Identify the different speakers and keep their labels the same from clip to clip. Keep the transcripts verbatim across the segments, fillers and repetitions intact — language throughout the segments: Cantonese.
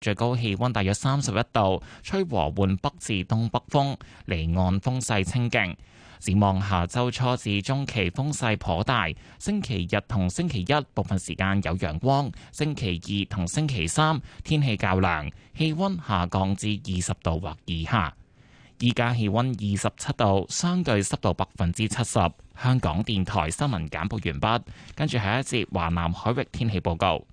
Speaker 1: 最高氣溫大約三十一度，吹和緩北至東北風，離岸風勢清勁。展望下周初至中期風勢頗大，星期日同星期一部分時間有陽光，星期二同星期三天氣較涼，氣溫下降至二十度或以下。依家氣溫二十七度，相對濕度百分之七十。香港電台新聞簡報完畢，跟住係一節華南海域天氣報告。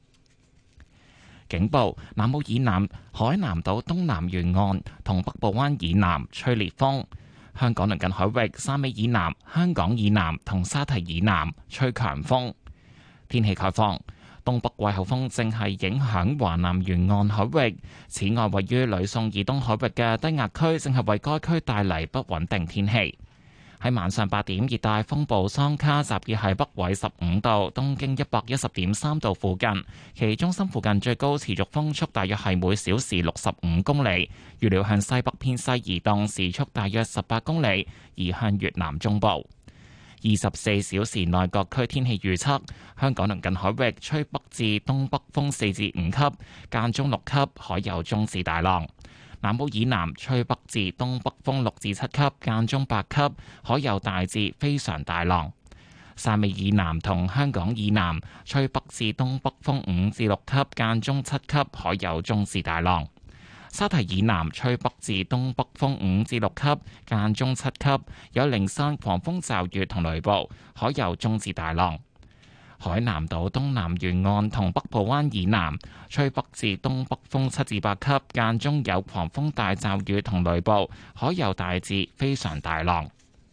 Speaker 1: 警報：南澳以南海南島東南沿岸同北部灣以南吹烈風。香港鄰近海域、汕尾以南、香港以南同沙堤以南吹強風。天氣概況：東北季候風正係影響華南沿岸海域。此外，位於呂宋以東海域嘅低壓區正係為該區帶嚟不穩定天氣。喺晚上八點，熱帶風暴桑卡集結喺北緯十五度、東經一百一十點三度附近，其中心附近最高持續風速大約係每小時六十五公里，預料向西北偏西移動，時速大約十八公里，移向越南中部。二十四小時內各區天氣預測：香港鄰近海域吹北至東北風四至五級，間中六級，海有中至大浪。南澳以南吹北至東北風六至七級，間中八級，海有大至非常大浪。汕尾以南同香港以南吹北至東北風五至六級，間中七級，海有中至大浪。沙堤以南吹北至東北風五至六級，間中七級，有零散狂風驟雨同雷暴，海有中至大浪。海南島東南沿岸同北部灣以南吹北至東北風七至八級，間中有狂風大驟雨同雷暴，海有大至非常大浪。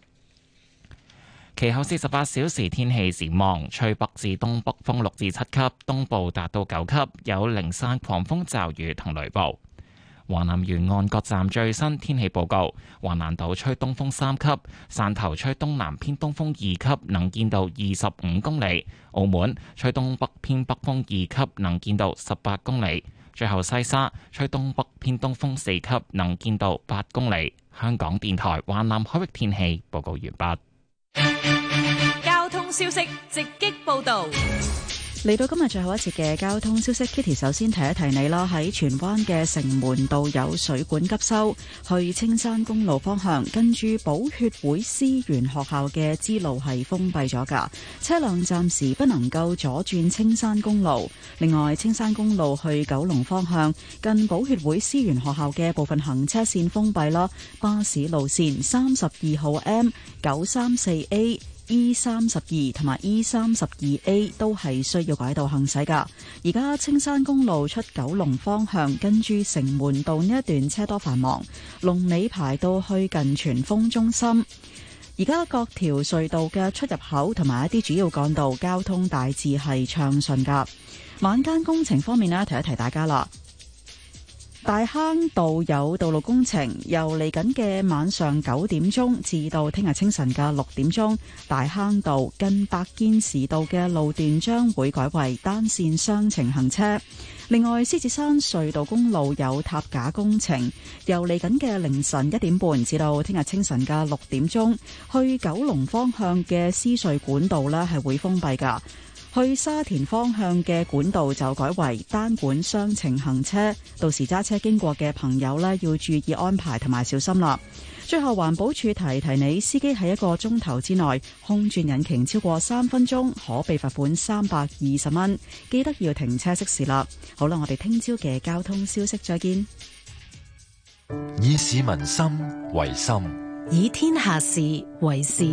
Speaker 1: 其後四十八小時天氣展望：吹北至東北風六至七級，東部達到九級，有零散狂風驟雨同雷暴。華南沿岸各站最新天氣報告：華南島吹東風三級，汕頭吹東南偏東風二級，能見度二十五公里；澳門吹東北偏北風二級，能見度十八公里。最後西沙吹東北偏東風四級，能見度八公里。香港電台華南海域天氣報告完畢。
Speaker 2: 交通消息直擊報道。
Speaker 3: 嚟到今日最後一節嘅交通消息 ，Kitty 首先提一提你啦。喺荃灣嘅城門道有水管急修，去青山公路方向，跟住寶血會思源學校嘅支路係封閉咗噶，車輛暫時不能夠左轉青山公路。另外，青山公路去九龍方向，近寶血會思源學校嘅部分行車線封閉啦，巴士路線三十二號 M、九三四 A。E 三十二同埋 E 三十二 A 都係需要改道行駛噶。而家青山公路出九龍方向，跟住城門道呢一段車多繁忙，龍尾排到去近荃豐中心。而家各條隧道嘅出入口同埋一啲主要幹道交通大致係暢順噶。晚間工程方面呢，提一提大家啦。大坑道有道路工程，由嚟緊嘅晚上九點鐘至到聽日清晨嘅六點鐘，大坑道近白堅士道嘅路段將會改為單線雙程行車。另外，獅子山隧道公路有塔架工程，由嚟緊嘅凌晨一點半至到聽日清晨嘅六點鐘，去九龍方向嘅獅隧管道呢係會封閉噶。去沙田方向嘅管道就改為單管雙程行車，到時揸車經過嘅朋友呢要注意安排同埋小心啦。最後，環保署提提你，司機喺一個鐘頭之內空轉引擎超過三分鐘，可被罰款三百二十蚊。記得要停車熄匙啦。好啦，我哋聽朝嘅交通消息再見。
Speaker 4: 以市民心為心，
Speaker 2: 以天下事為事。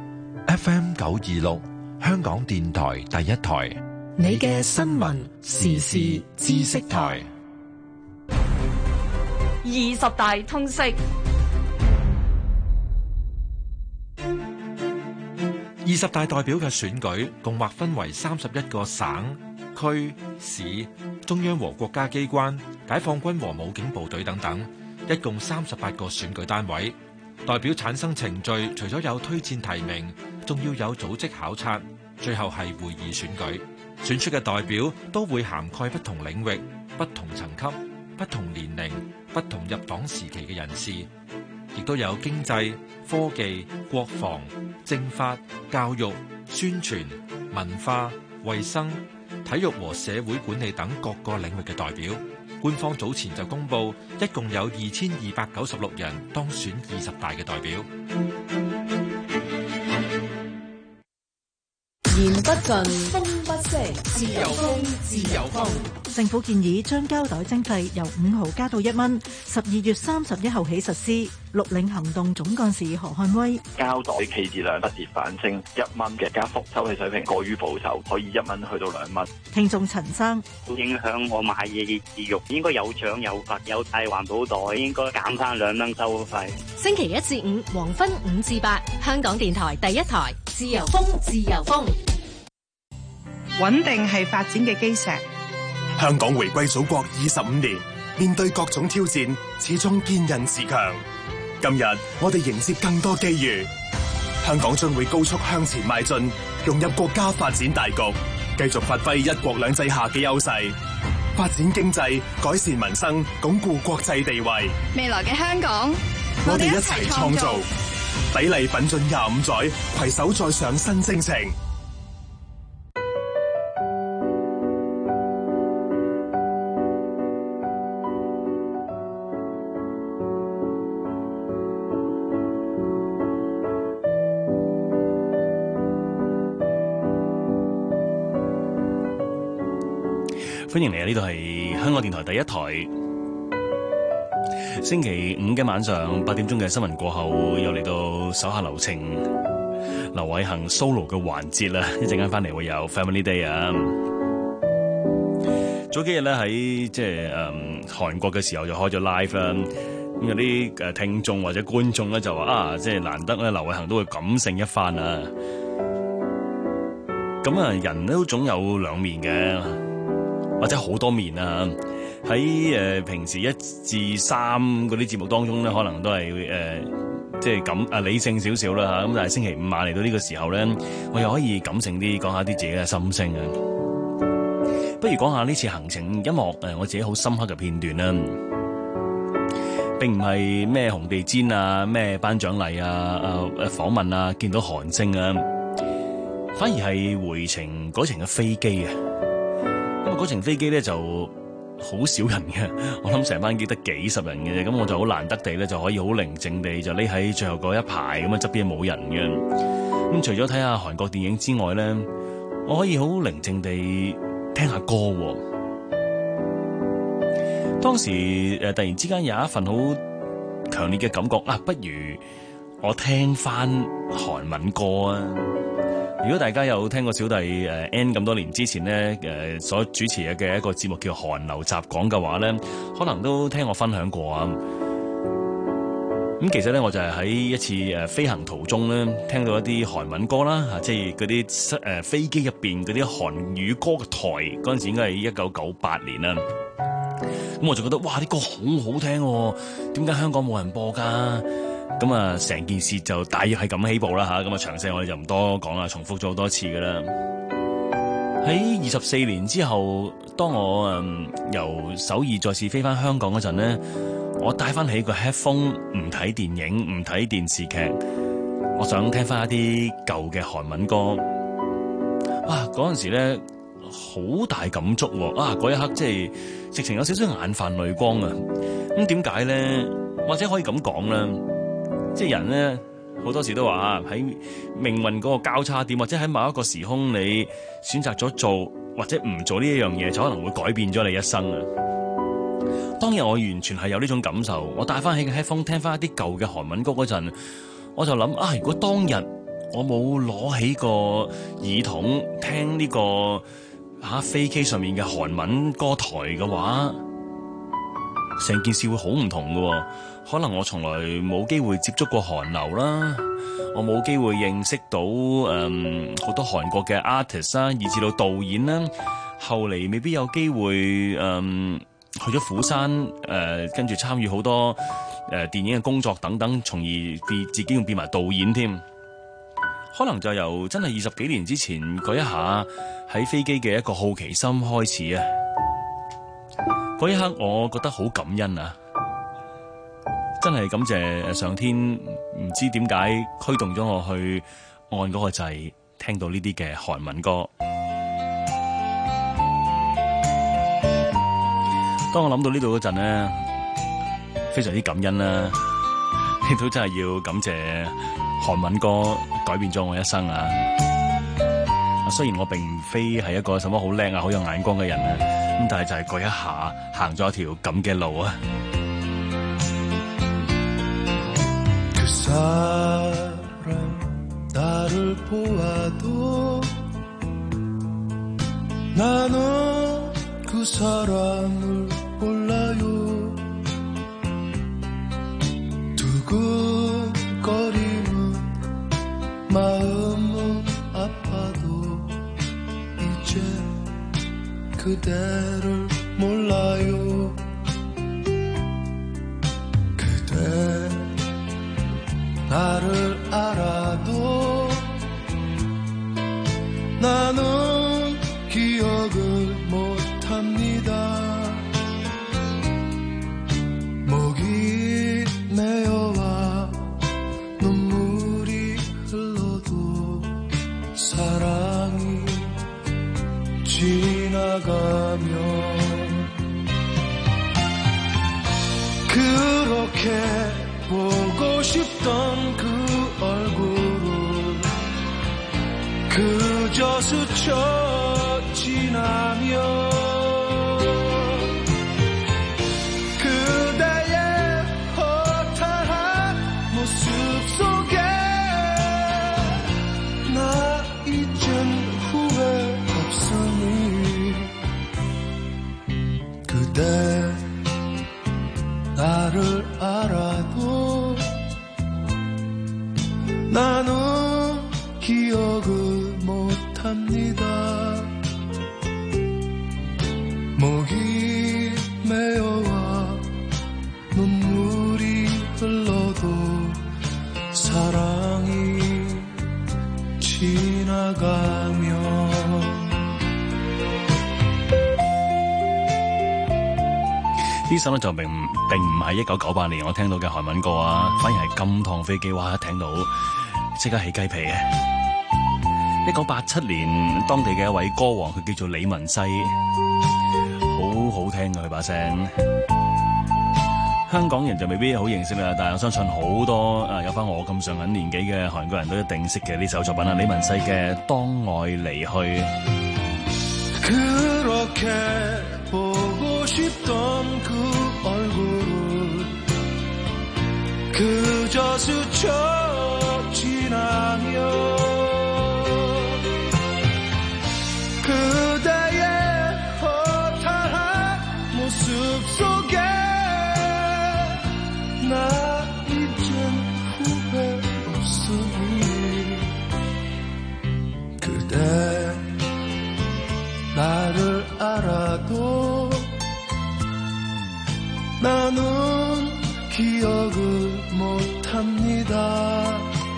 Speaker 4: F M 九二六。香港電台第一台，
Speaker 2: 你嘅新聞時事知識台，二十大通識。
Speaker 5: 二十大代表嘅選舉共劃分為三十一個省、區、市、中央和國家機關、解放軍和武警部隊等等，一共三十八個選舉單位。代表產生程序，除咗有推薦提名，仲要有組織考察，最後係會議選舉。選出嘅代表都會涵蓋不同領域、不同層級、不同年齡、不同入黨時期嘅人士，亦都有經濟、科技、國防、政法、教育、宣傳、文化、衛生、體育和社會管理等各個領域嘅代表。 官方早前就公布，一共有二千二百九十六人當選二十大嘅代表。
Speaker 2: 言不盡，風不息，自由風，自由風。
Speaker 6: 政府建議將膠袋徵費由五毫加到一蚊，十二月三十一號起實施。綠領行動總幹事何漢威：
Speaker 7: 膠袋棄置量不跌反升，一蚊嘅加幅收費水平過於保守，可以一蚊去到兩蚊。
Speaker 6: 聽眾陳生：
Speaker 8: 會影響我買嘢嘅意欲，應該有獎有罰，有帶環保袋，應該減翻兩蚊收費。
Speaker 2: 星期一至五黃昏五至八，香港電台第一台，自由風，自由風。
Speaker 9: 穩定係發展嘅基石。
Speaker 10: 香港回歸祖國二十五年，面對各種挑戰，始終堅韌自強。今日我哋迎接更多機遇，香港將會高速向前邁進，融入國家發展大局，繼續發揮一國兩制下嘅優勢，發展經濟，改善民生，鞏固國際地位。
Speaker 11: 未來嘅香港，
Speaker 10: 我哋一齊創造，砥礪奮進廿五載，攜手再上新征程。
Speaker 12: 歡迎嚟啊！呢度係香港電台第一台，星期五嘅晚上八點鐘嘅新聞過後，又嚟到手下留情劉偉恒 solo 嘅環節啦。一陣間翻嚟會有 Family Day 啊！早幾日咧喺即係誒韓國嘅時候就開咗 live 啦，咁有啲誒聽眾或者觀眾咧就話啊，即係難得咧劉偉恒都會感性一番啊！咁啊，人都總有兩面嘅。或者好多面啊！喺誒、呃、平時一至三嗰啲節目當中咧，可能都係誒、呃、即係感啊理性少少啦嚇。咁但係星期五晚嚟到呢個時候咧，我又可以感性啲講下啲自己嘅心聲啊。不如講下呢次行程音樂誒，我自己好深刻嘅片段啦。並唔係咩紅地氈啊、咩頒獎禮啊、誒誒訪問啊、見到韓星啊，反而係回程嗰程嘅飛機啊。因為嗰程飛機咧就好少人嘅，我諗成班機得幾十人嘅啫，咁我就好難得地咧就可以好寧靜地就匿喺最後嗰一排咁啊，側邊冇人嘅。咁除咗睇下韓國電影之外咧，我可以好寧靜地聽下歌。當時誒突然之間有一份好強烈嘅感覺啊，不如我聽翻韓文歌啊！如果大家有聽過小弟誒 N 咁多年之前咧誒所主持嘅一個節目叫《韓流雜講》嘅話咧，可能都聽我分享過啊。咁其實咧，我就係喺一次誒飛行途中咧，聽到一啲韓文歌啦，嚇，即係嗰啲誒飛機入邊嗰啲韓語歌嘅台，嗰陣時應該係一九九八年啦。咁我就覺得哇，啲歌好好聽喎，點解香港冇人播㗎？咁啊，成件事就大約係咁起步啦嚇，咁啊詳細我哋就唔多講啦，重複咗好多次噶啦。喺二十四年之後，當我誒、嗯、由首爾再次飛翻香港嗰陣咧，我帶翻起個 headphone， 唔睇電影，唔睇電視劇，我想聽翻一啲舊嘅韓文歌。哇！嗰陣時咧好大感觸喎，啊嗰一刻即係直情有少少眼泛淚光啊！咁點解咧？或者可以咁講啦。即係人咧，好多時都話喺命運嗰個交叉點，或者喺某一個時空，你選擇咗做或者唔做呢一樣嘢，就可能會改變咗你一生啊！當日我完全係有呢種感受，我帶翻起個 headphone 聽翻一啲舊嘅韓文歌嗰陣，我就諗啊，如果當日我冇攞起個耳筒聽呢個吓飛機上面嘅韓文歌台嘅話，成件事會好唔同㗎。可能我從來冇機會接觸過韓流啦，我冇機會認識到誒好、嗯、多韓國嘅 artist 啦，以至到導演啦，後嚟未必有機會誒、嗯、去咗釜山誒，跟住參與好多誒、呃、電影嘅工作等等，從而變自己仲變埋導演添。可能就由真係二十幾年之前嗰一下喺飛機嘅一個好奇心開始啊！嗰一刻我覺得好感恩啊！真係感謝上天，唔知點解驅動咗我去按嗰個掣，聽到呢啲嘅韓文歌。 當我諗到呢度嗰陣咧，非常之感恩啦，亦都真係要感謝韓文歌改變咗我一生啊！雖然我並非係一個什麼好叻啊、好有眼光嘅人啊，咁但係就係嗰一下行咗一條咁嘅路啊！
Speaker 11: 나를 보아도 나는 그 사람을 몰라요. 두근거리는 마음은 아파도 이제 그대를 몰라요. 그대 나를 알아도 나는 기억을 못합니다. 목이 메어와 눈물이 흘러도 사랑이 지나가면 그렇게 보고 싶던 그 얼굴을 그저 스쳐 지나며 그대의 허탈한 모습 속에 나 이젠 후회 없으니 그대 나를 알아도 나는 기억을 못합니다. 목이 메어와 눈물이 흘러도 사랑이 지나가면
Speaker 12: 呢首咧就並並唔係一九九八年我聽到嘅韓文歌啊，反而係金趟飛機，哇！一聽到即刻起雞皮嘅。一九八七年，當地嘅一位歌王，佢叫做李文西，好好聽嘅佢把聲。香港人就未必好認識啦，但係我相信好多啊有翻我咁上緊年紀嘅韓國人都一定識嘅呢首作品啦。李文西嘅《當愛離去》。
Speaker 11: 보고 싶던 그 얼굴을 그저 스쳐 지나며 그대의 허탈한 모습 속에 나 이젠 후회 없으니 그대 나를 알아도 나는 기억을 못합니다.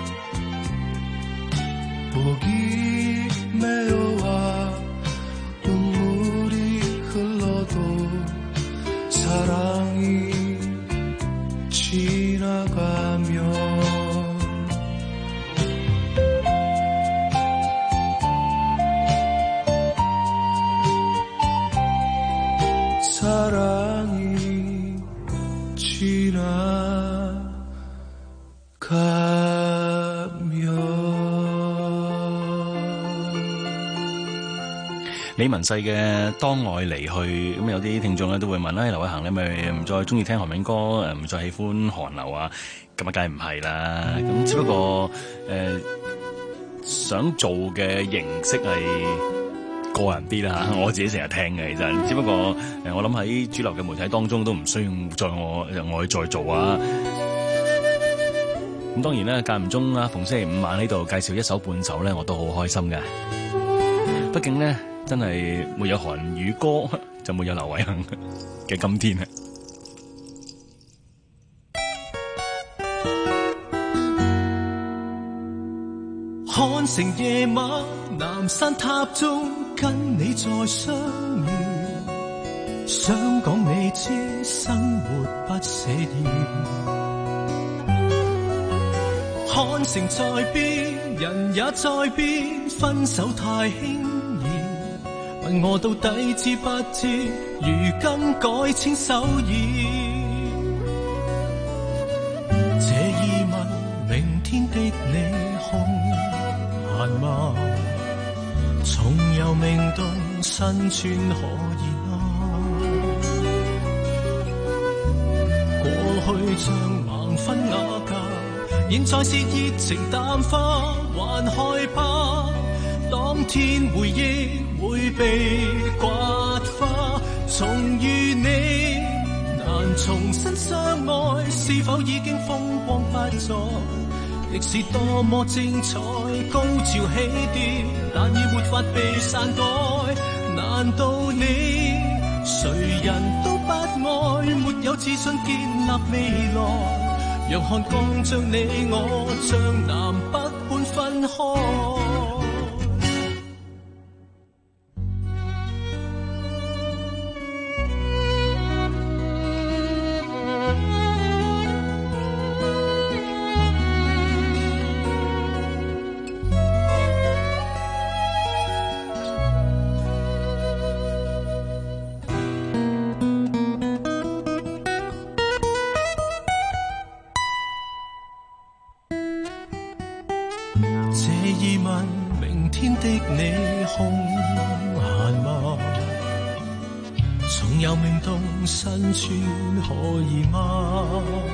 Speaker 11: 목이 메어와 눈물이 흘러도 사랑이 지나가면 사랑이 지나가면
Speaker 12: 李文世嘅《當愛離去》，咁有啲聽眾咧都會問啦，劉偉恒你咪唔再中意聽韓文歌，誒唔再喜歡韓流啊？咁啊，梗係唔係啦。咁只不過誒、呃、想做嘅形式係個人啲啦，我自己成日聽嘅，其實只不過誒，我諗喺主流嘅媒體當中都唔需要再我我去再做啊。咁當然咧，間唔中啊，逢星期五晚喺度介紹一首半首咧，我都好開心嘅。畢竟咧，真係沒有韓語歌就沒有劉偉恒嘅今天啊！
Speaker 11: 看成夜晚南山塔中跟你再相遇，想講你知生活不寫意。看成在變，人也在變，分手太輕易，問但我到底知不知，如今改稱首爾。這意問明天的你空閒嗎？重遊明洞新村可以嗎？過去像盲婚啞嫁，現在是熱情淡化，還害怕當天回憶會被刮花。重遇你難重新相愛，是否已經風光不再？歷史多麼精彩，高潮起跌，但已沒法被篡改。難道你誰人都不愛，沒有自信建立未來？讓漢江將你我將南北半分開。新村可以嗎？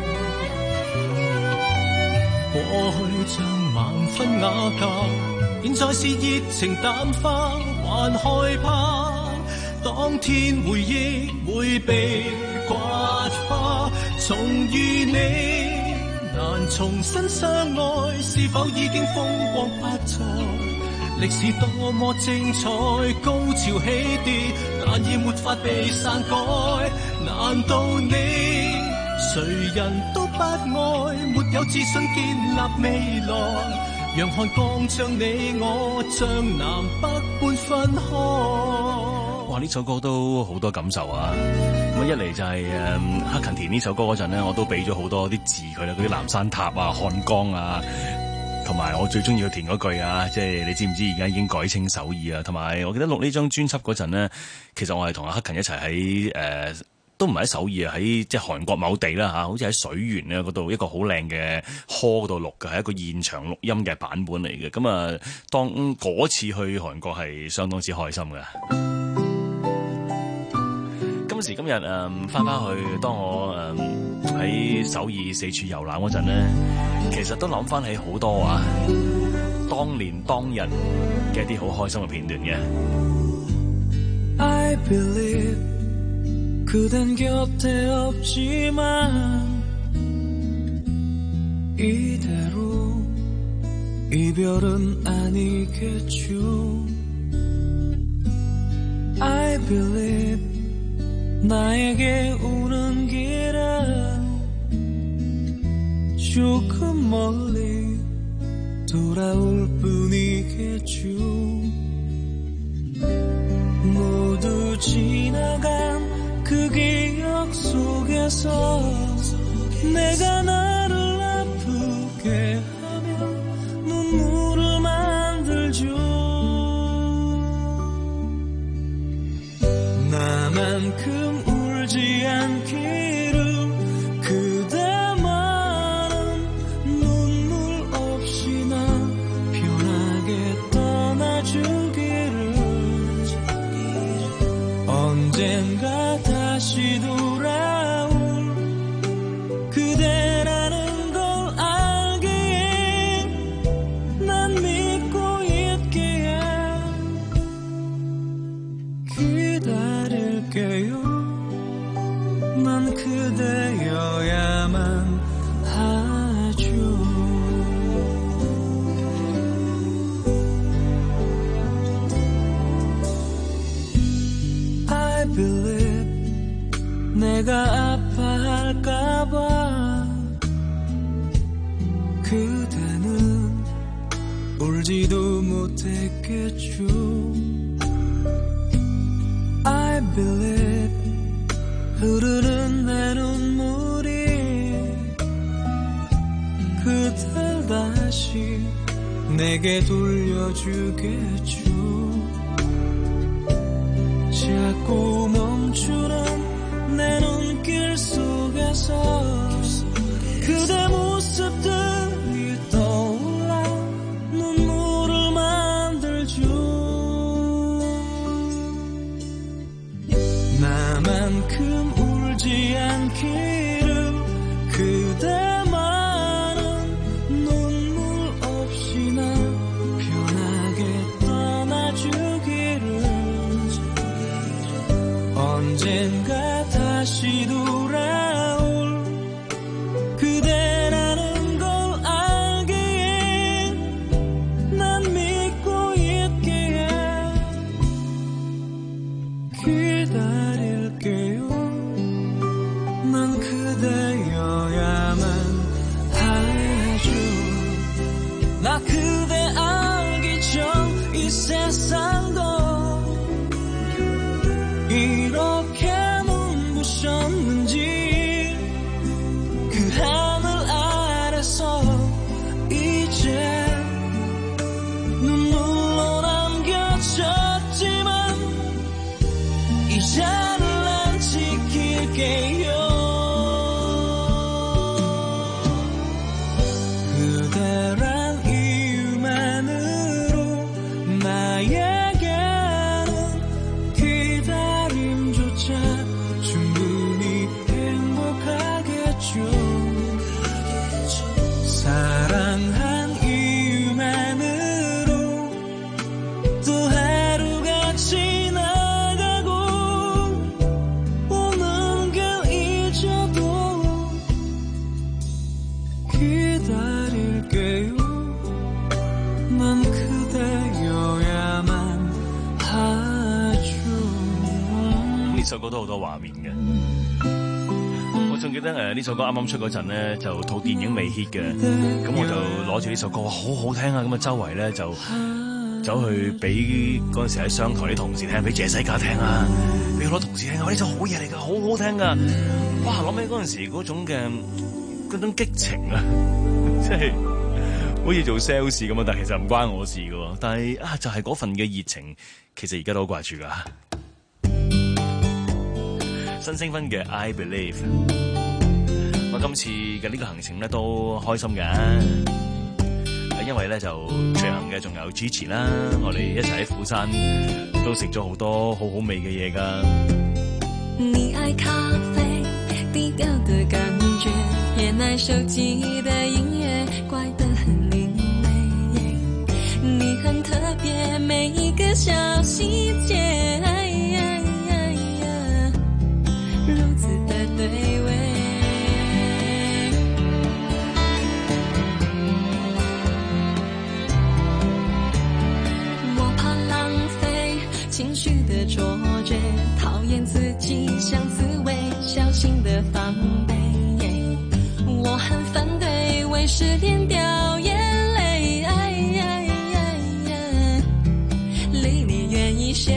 Speaker 11: 過去像盲婚啞嫁，現在是熱情淡化，還害怕當天回憶會被刮花。重遇你難重新相愛，是否已經風光不再？歷史多麼精彩，高潮起跌，但已沒法被篡改。難道你誰人都不愛，沒有自信建立未來？讓漢江將你我將南北半分開。
Speaker 12: 哇！呢首歌都好多感受啊！咁一嚟就係、是、誒克勤填呢首歌嗰陣咧，我都俾咗好多啲字佢啦，嗰啲南山塔啊、漢江啊。同埋我最中意佢填嗰句啊，即係你知唔知而家已經改稱首爾啊？同埋我記得錄呢張專輯嗰陣呢，其實我係同阿克勤一齊喺誒，都唔係喺首爾啊，喺即係韓國某地啦嚇，好似喺水源咧嗰度一個好靚嘅 hall 度錄嘅，係一個現場錄音嘅版本嚟嘅。咁啊，當嗰次去韓國係相當之開心嘅。今時今日誒翻返去，當我誒喺、嗯、首爾四處遊覽嗰陣咧，其實都諗翻起好多啊，當年當日嘅一啲好開心嘅片段嘅。
Speaker 13: I believe 그댄 곁에 없지만 이대로 이별은 아니겠죠. I believe 나에게 오는 길은 조금 멀리 돌아올 뿐이겠죠. 모두 지나간 그 기억 속에서 내가 나를 아프게 하며 눈물을 만들죠. 나만큼 울지 않기를 그대만은 눈물 없이 나 편하게 떠나주기를. 언젠가 다시 돌아올 그대라는 걸 알기에 난 믿고 있기에 기다릴게요. 난 그대여야만 하죠. I believe 내가 아파할까봐 그대는 울지도 못했겠죠. I believe 흐르는 내 눈물이 그댈 다시 내게 돌려주겠죠. 자꾸 멈추는 내 눈길 속에서 그대 모습들이 떠올라 눈물을 만들죠. 나만큼 울지 않기를 그대만은 눈물 없이나 편하게 떠나주기를 언젠가 다시 돌아올 그대라는 걸 알기에 난 믿고 있기에 기다릴게요. 난 그대여야만 하죠. 나 그대 알기 전 이 세상도 이렇게 눈부셨는지 그 하늘 아래서 이제 눈물로 남겨졌지만 이 자리를 난 지킬게요. 그대란 이유만으로 나에게는 기다림조차 충분히 행복하겠죠. 사랑한 이유만으로 또 하루가 지나가고 오는 길 잊어도 기다릴게요. 난 그대여야만 하죠.
Speaker 12: 呢首歌都好多畫面嘅。我仲記得誒呢首歌啱啱出嗰陣咧，就套電影未 hit 嘅，咁我就攞住呢首歌，哇好好聽啊！咁啊周圍咧就走去俾嗰陣時喺商台啲同事聽，俾謝西嘉聽啊，俾好多同事聽啊，呢首好嘢嚟㗎，好好聽㗎！哇諗起嗰陣時嗰種嘅嗰種激情啊，即係好似做 sales 咁啊，但係其實唔關我事㗎喎，但係啊就係嗰份嘅熱情，其實而家都好掛住㗎。新星分嘅 I Believe， 我今次嘅呢個行程咧都開心嘅，因為咧就隨行嘅仲有 Gigi 啦，我哋一齊喺釜山都食咗好多好好味嘅嘢㗎。
Speaker 14: 你愛咖啡低調的感覺，也愛手機的音樂，怪得很另類。你很特別，每一個小細節如此的對味，我怕浪費情緒的錯覺，討厭自己像刺蝟，小心的防備，我很反對為失戀掉眼淚，離你遠一些。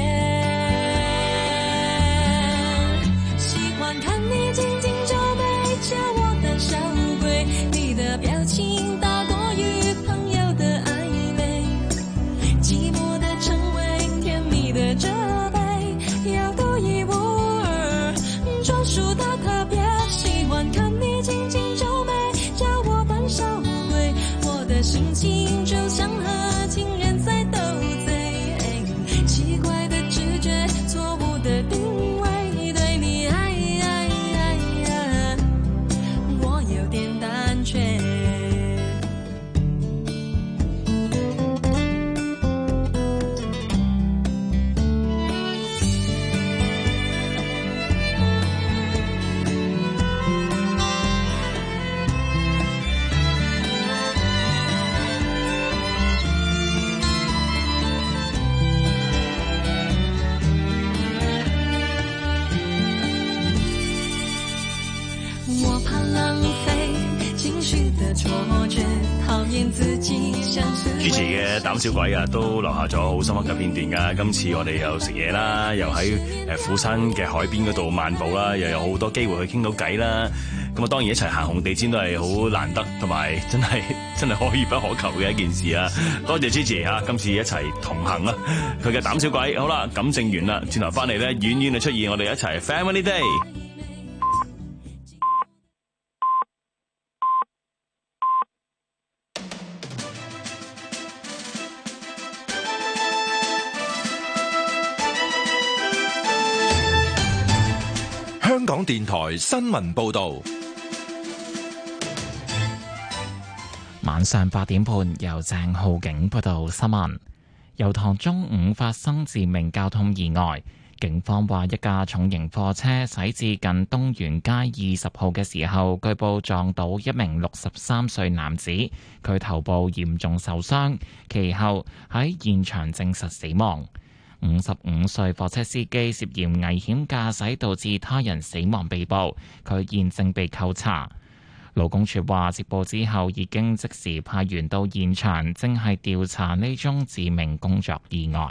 Speaker 14: 心情就像和情人在鬥嘴，奇怪的直覺，錯誤的定位，對你愛愛愛愛，我有點膽怯。錯覺，討考驗自己像是
Speaker 12: 主持嘅膽小鬼啊，都留下咗好深刻嘅片段噶。今次我哋又食嘢啦，又喺誒釜山嘅海邊嗰度漫步啦，又有好多機會去傾到偈啦。咁啊，當然一齊行紅地氈都係好難得，同埋真係真係可遇不可求嘅一件事啊！多謝 Gigi 嚇，今次一齊同行啊！佢嘅膽小鬼，好啦，感性完啦，轉頭翻嚟咧，遠遠就出現，我哋一齊 Family Day。
Speaker 4: 香港電台新聞報導。
Speaker 1: 晚上八點半，由鄭浩景報道新聞。油塘中午發生致命交通意外，警方話一架重型貨車駛至近東源街二十號嘅時候，據報撞到一名六十三歲男子，佢頭部嚴重受傷，其後喺現場證實死亡。五十五歲貨車司機涉嫌危險駕駛導致他人死亡被捕，佢現正被扣查。勞工處話接報之後已經即時派員到現場，正係調查呢宗致命工作意外。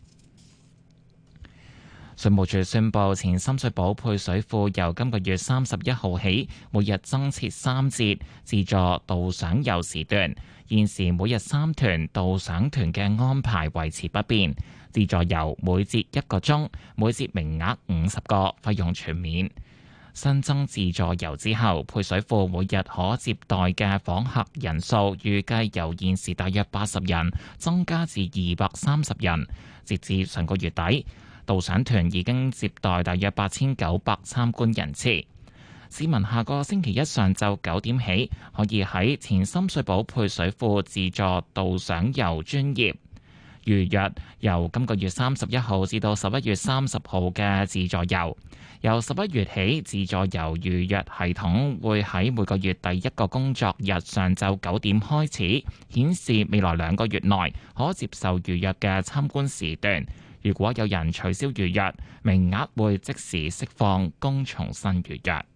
Speaker 1: 水務署宣布，前深水埗配水庫由今個月三十一號起，每日增設三節自助導賞遊時段。現時每日三團導賞團嘅安排維持不變，自助遊每節一個鐘，每節名額五十個，費用全免。新增自助遊之後，配水庫每日可接待嘅訪客人數預計由現時大約八十人增加至二百三十人。截至上個月底，導賞團已經接待大約八千九百參觀人次。市民下個星期一上晝九點起，可以喺前深水埗配水庫自助導賞遊專頁預約由今個月三十一號至到十一月三十號嘅自助遊。由十一月起，自助遊預約系統會喺每個月第一個工作日上晝九點開始顯示未來兩個月內可接受預約嘅參觀時段。如果有人取消預約，名額會即時釋放，供重新預約。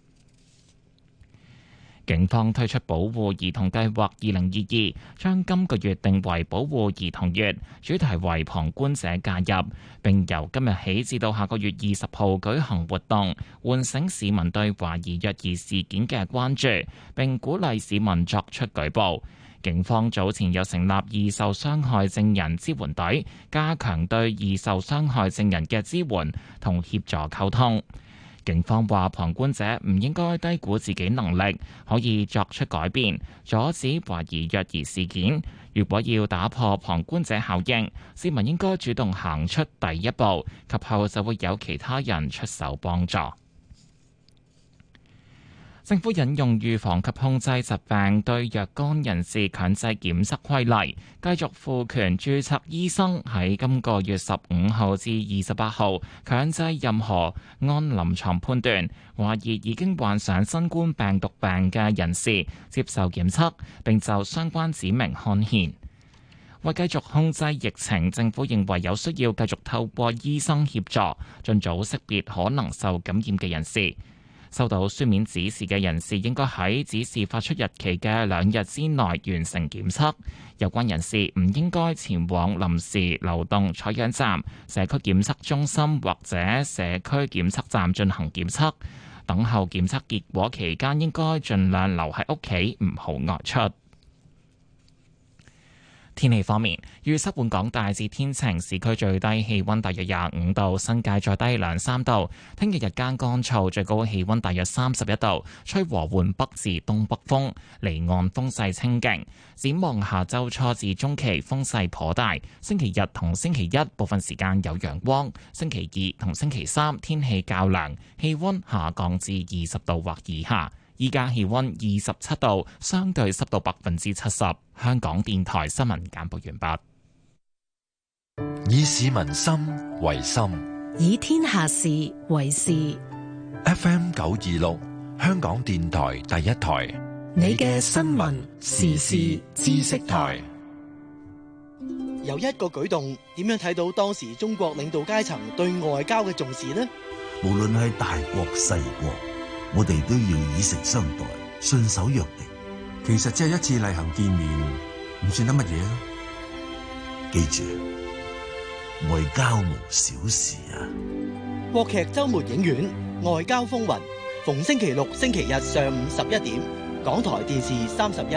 Speaker 1: 警方推出保護兒童計劃二零二二，將今個月定為保護兒童月，主題為旁觀者介入，並由今日起至到下個月二十號舉行活動，喚醒市民對懷疑虐兒事件嘅關注，並鼓勵市民作出舉報。警方早前有成立易受傷害證人支援隊，加強對易受傷害證人嘅支援同協助溝通。警方話，旁觀者唔應該低估自己能力，可以作出改變，阻止懷疑虐兒事件。如果要打破旁觀者效應，市民應該主動行出第一步，及後就會有其他人出手幫助。政府引用預防及控制疾病對若干人士強制檢測規例，繼續賦權註冊醫生喺今個月十五號至二十八號強制任何按臨床判斷懷疑已經患上新冠病毒病嘅人士接受檢測，並就相關指明刊憲。為繼續控制疫情，政府認為有需要繼續透過醫生協助，盡早識別可能受感染嘅人士。收到書面指示嘅人士應該喺指示發出日期嘅兩日之內完成檢測。有關人士唔應該前往臨時流動採樣站、社區檢測中心或者社區檢測站進行檢測。等候檢測結果期間，應該盡量留喺屋企，唔好外出。天氣方面，預測本港大致天晴，市區最低氣溫大約廿五度，新界再低兩三度。聽日日間乾燥，最高氣溫大約三十一度，吹和緩北至東北風，離岸風勢清勁。展望下周初至中期風勢頗大，星期日同星期一部分時間有陽光，星期二同星期三天氣較涼，氣溫下降至二十度或以下。依家氣溫二十七度，相對濕度百分之七十。香港電台新聞簡報完
Speaker 4: 畢。以市民心為心，
Speaker 2: 以天下事為事。
Speaker 4: F M 九二六，香港電台第一台，
Speaker 2: 你嘅新聞時事知識台。
Speaker 15: 由一個舉動，點樣睇到當時中國領導階層對外交嘅重視呢？
Speaker 16: 無論係大國細國，我哋都要以誠相待，信守約定。 其實只係一次例行見面，唔算得乜嘢啊。
Speaker 17: 記住，外交無小事啊！
Speaker 15: 國劇周末影院《外交風雲》，逢星期六、星期日上午十一點，港台電視三十一。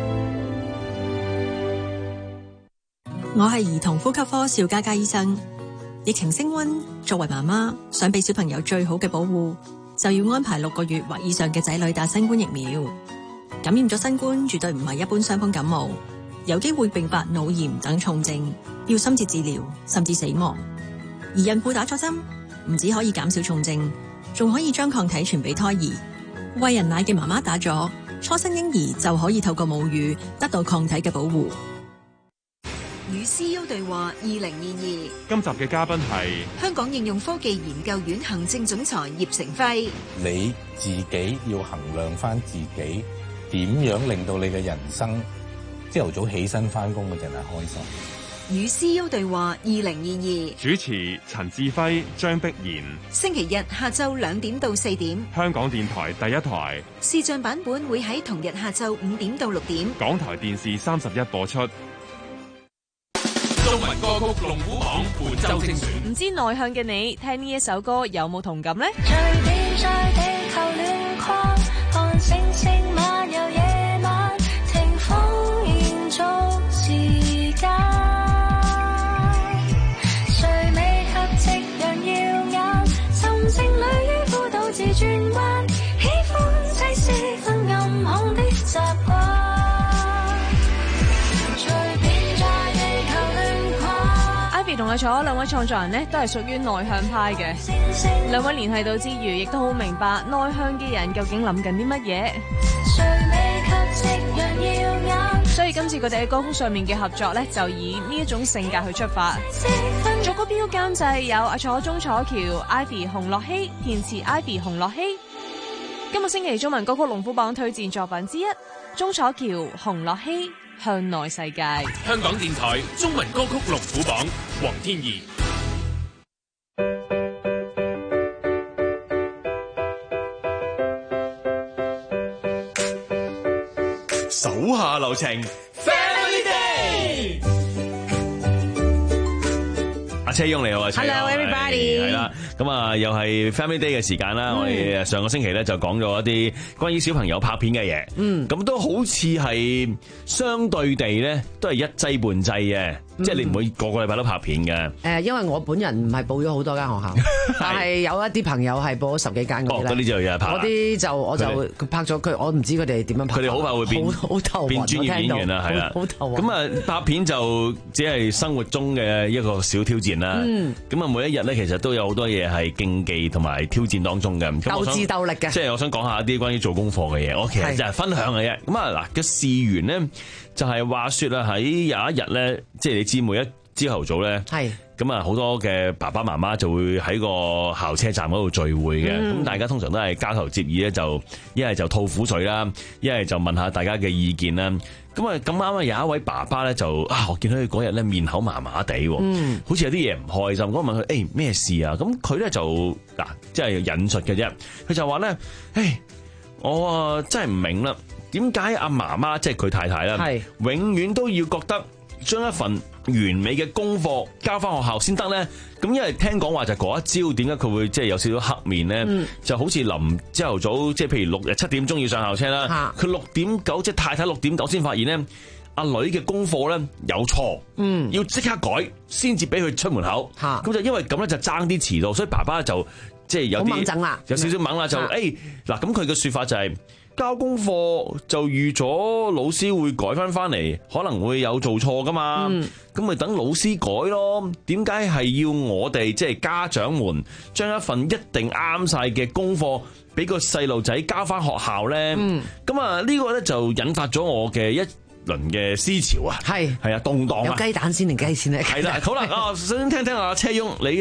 Speaker 18: 我係兒童呼吸科邵嘉嘉醫生。疫情升溫，作為媽媽想俾小朋友最好嘅保護，就要安排六個月或以上嘅仔女打新冠疫苗。感染咗新冠絕對唔係一般傷風感冒，有機會併發腦炎等重症，要深切治療甚至死亡。而孕婦打咗針，唔止可以減少重症，仲可以將抗體傳俾胎兒。餵人奶嘅媽媽打咗，初生嬰兒就可以透過母乳得到抗體嘅保護。
Speaker 19: 與 C E O 對話二零二二，
Speaker 20: 今集嘅嘉賓係
Speaker 19: 香港應用科技研究院行政總裁葉成輝。
Speaker 21: 你自己要衡量翻自己點樣令到你嘅人生朝頭早起身翻工嗰陣係開心。
Speaker 19: 與 C E O 對話二零二二，
Speaker 20: 主持陳志輝、張碧然。
Speaker 19: 星期日下晝兩點到四點，
Speaker 20: 香港電台第一台
Speaker 19: 視像版本會喺同日下晝五點到六點，
Speaker 20: 港台電視三十一播出。
Speaker 22: 中文歌曲龍虎榜本周精選，
Speaker 23: 唔知內向嘅你聽呢一首歌有冇同感呢？
Speaker 14: 隨便在地球亂跨，看星星漫遊夜晚，聽風延續時間。誰未及夕陽耀眼，沉靜裏於孤島自轉彎，喜歡棲息昏暗巷的習慣。
Speaker 23: 同佢坐兩位創作人呢，都係屬於內向派嘅。兩位聯繫到之餘，亦都好明白內向嘅人究竟諗緊啲乜嘢。所以今次佢哋喺歌曲上面嘅合作呢，就以呢一種性格去出發。作曲編監製有阿楚、鐘楚喬、Ivy、洪樂希，填詞 Ivy、洪樂希。今個星期中文歌曲龍虎榜推薦作品之一，鐘楚喬、洪樂希。向內世界，
Speaker 22: 香港電台中文歌曲龍虎榜，黃天怡。
Speaker 24: 手下留情 ，Family Day。阿車翁你好啊
Speaker 25: ，Hello everybody，
Speaker 12: 係啦，咁啊又係 Family Day 嘅時間啦。我哋上個星期咧就講咗一啲關於小朋友拍片嘅嘢，嗯，咁都好似係相對地咧，都係一劑半劑嘅。即係你唔會個個禮拜都拍片嘅。
Speaker 25: 誒，因為我本人唔係報咗好多間學校，但係有一啲朋友係報咗十幾間嗰啲咧。
Speaker 12: 嗰啲就有人拍。
Speaker 25: 嗰啲就我就拍咗佢，我唔知佢哋點樣拍。
Speaker 12: 佢哋好快會變
Speaker 25: 好頭
Speaker 12: 變專業演員啦，係啦。
Speaker 25: 好頭
Speaker 12: 咁啊，拍片就只係生活中嘅一個小挑戰啦。嗯。咁啊，每一日咧，其實都有好多嘢係競技同埋挑戰當中嘅。
Speaker 25: 鬥智鬥力嘅。
Speaker 12: 即係我想講下一啲關於做功課嘅嘢。我其實就係分享嘅啫。咁啊嗱，個事緣咧就係話說啦，喺有一日咧，即係你知每一朝頭早咧，咁啊好多嘅爸爸媽媽就會喺個校車站嗰度聚會嘅，咁、嗯、大家通常都係交頭接耳咧，就一係就吐苦水啦，一係就問下大家嘅意見啦。咁啊咁啱啊有一位爸爸咧就啊，我見到佢嗰日咧面口麻麻地，嗯、好似有啲嘢唔開心。我問佢誒咩事啊？咁佢咧就嗱，即係引述嘅啫。佢就話咧，誒我啊真係唔明啦，點解阿媽媽即係佢太太啦，永遠都要覺得將一份完美嘅功課交翻學校先得咧？咁因為聽講話就嗰一朝，點解佢會即係有少少黑面咧？嗯、就好似臨朝頭早，即係譬如六日七點鐘要上校車啦，佢六點九，即係太太六點九先發現咧，阿女嘅功課咧有錯，嗯，要即刻改先至俾佢出門口。咁就因為咁咧就爭啲遲到，所以爸爸就即係有啲有少少猛啦，就誒嗱咁佢嘅説法就係、是。交功課就預咗老師會改翻翻嚟，可能會有做錯噶嘛，咁咪、嗯、等老師改咯。點解係要我哋即係家長們將一份一定啱晒嘅功課俾個細路仔交翻學校咧？咁啊呢個咧就引發咗我嘅一輪嘅思潮啊，係係啊動盪啊，
Speaker 25: 有雞蛋先定雞先咧？
Speaker 12: 係啦，好啦，啊想聽聽阿車翁你誒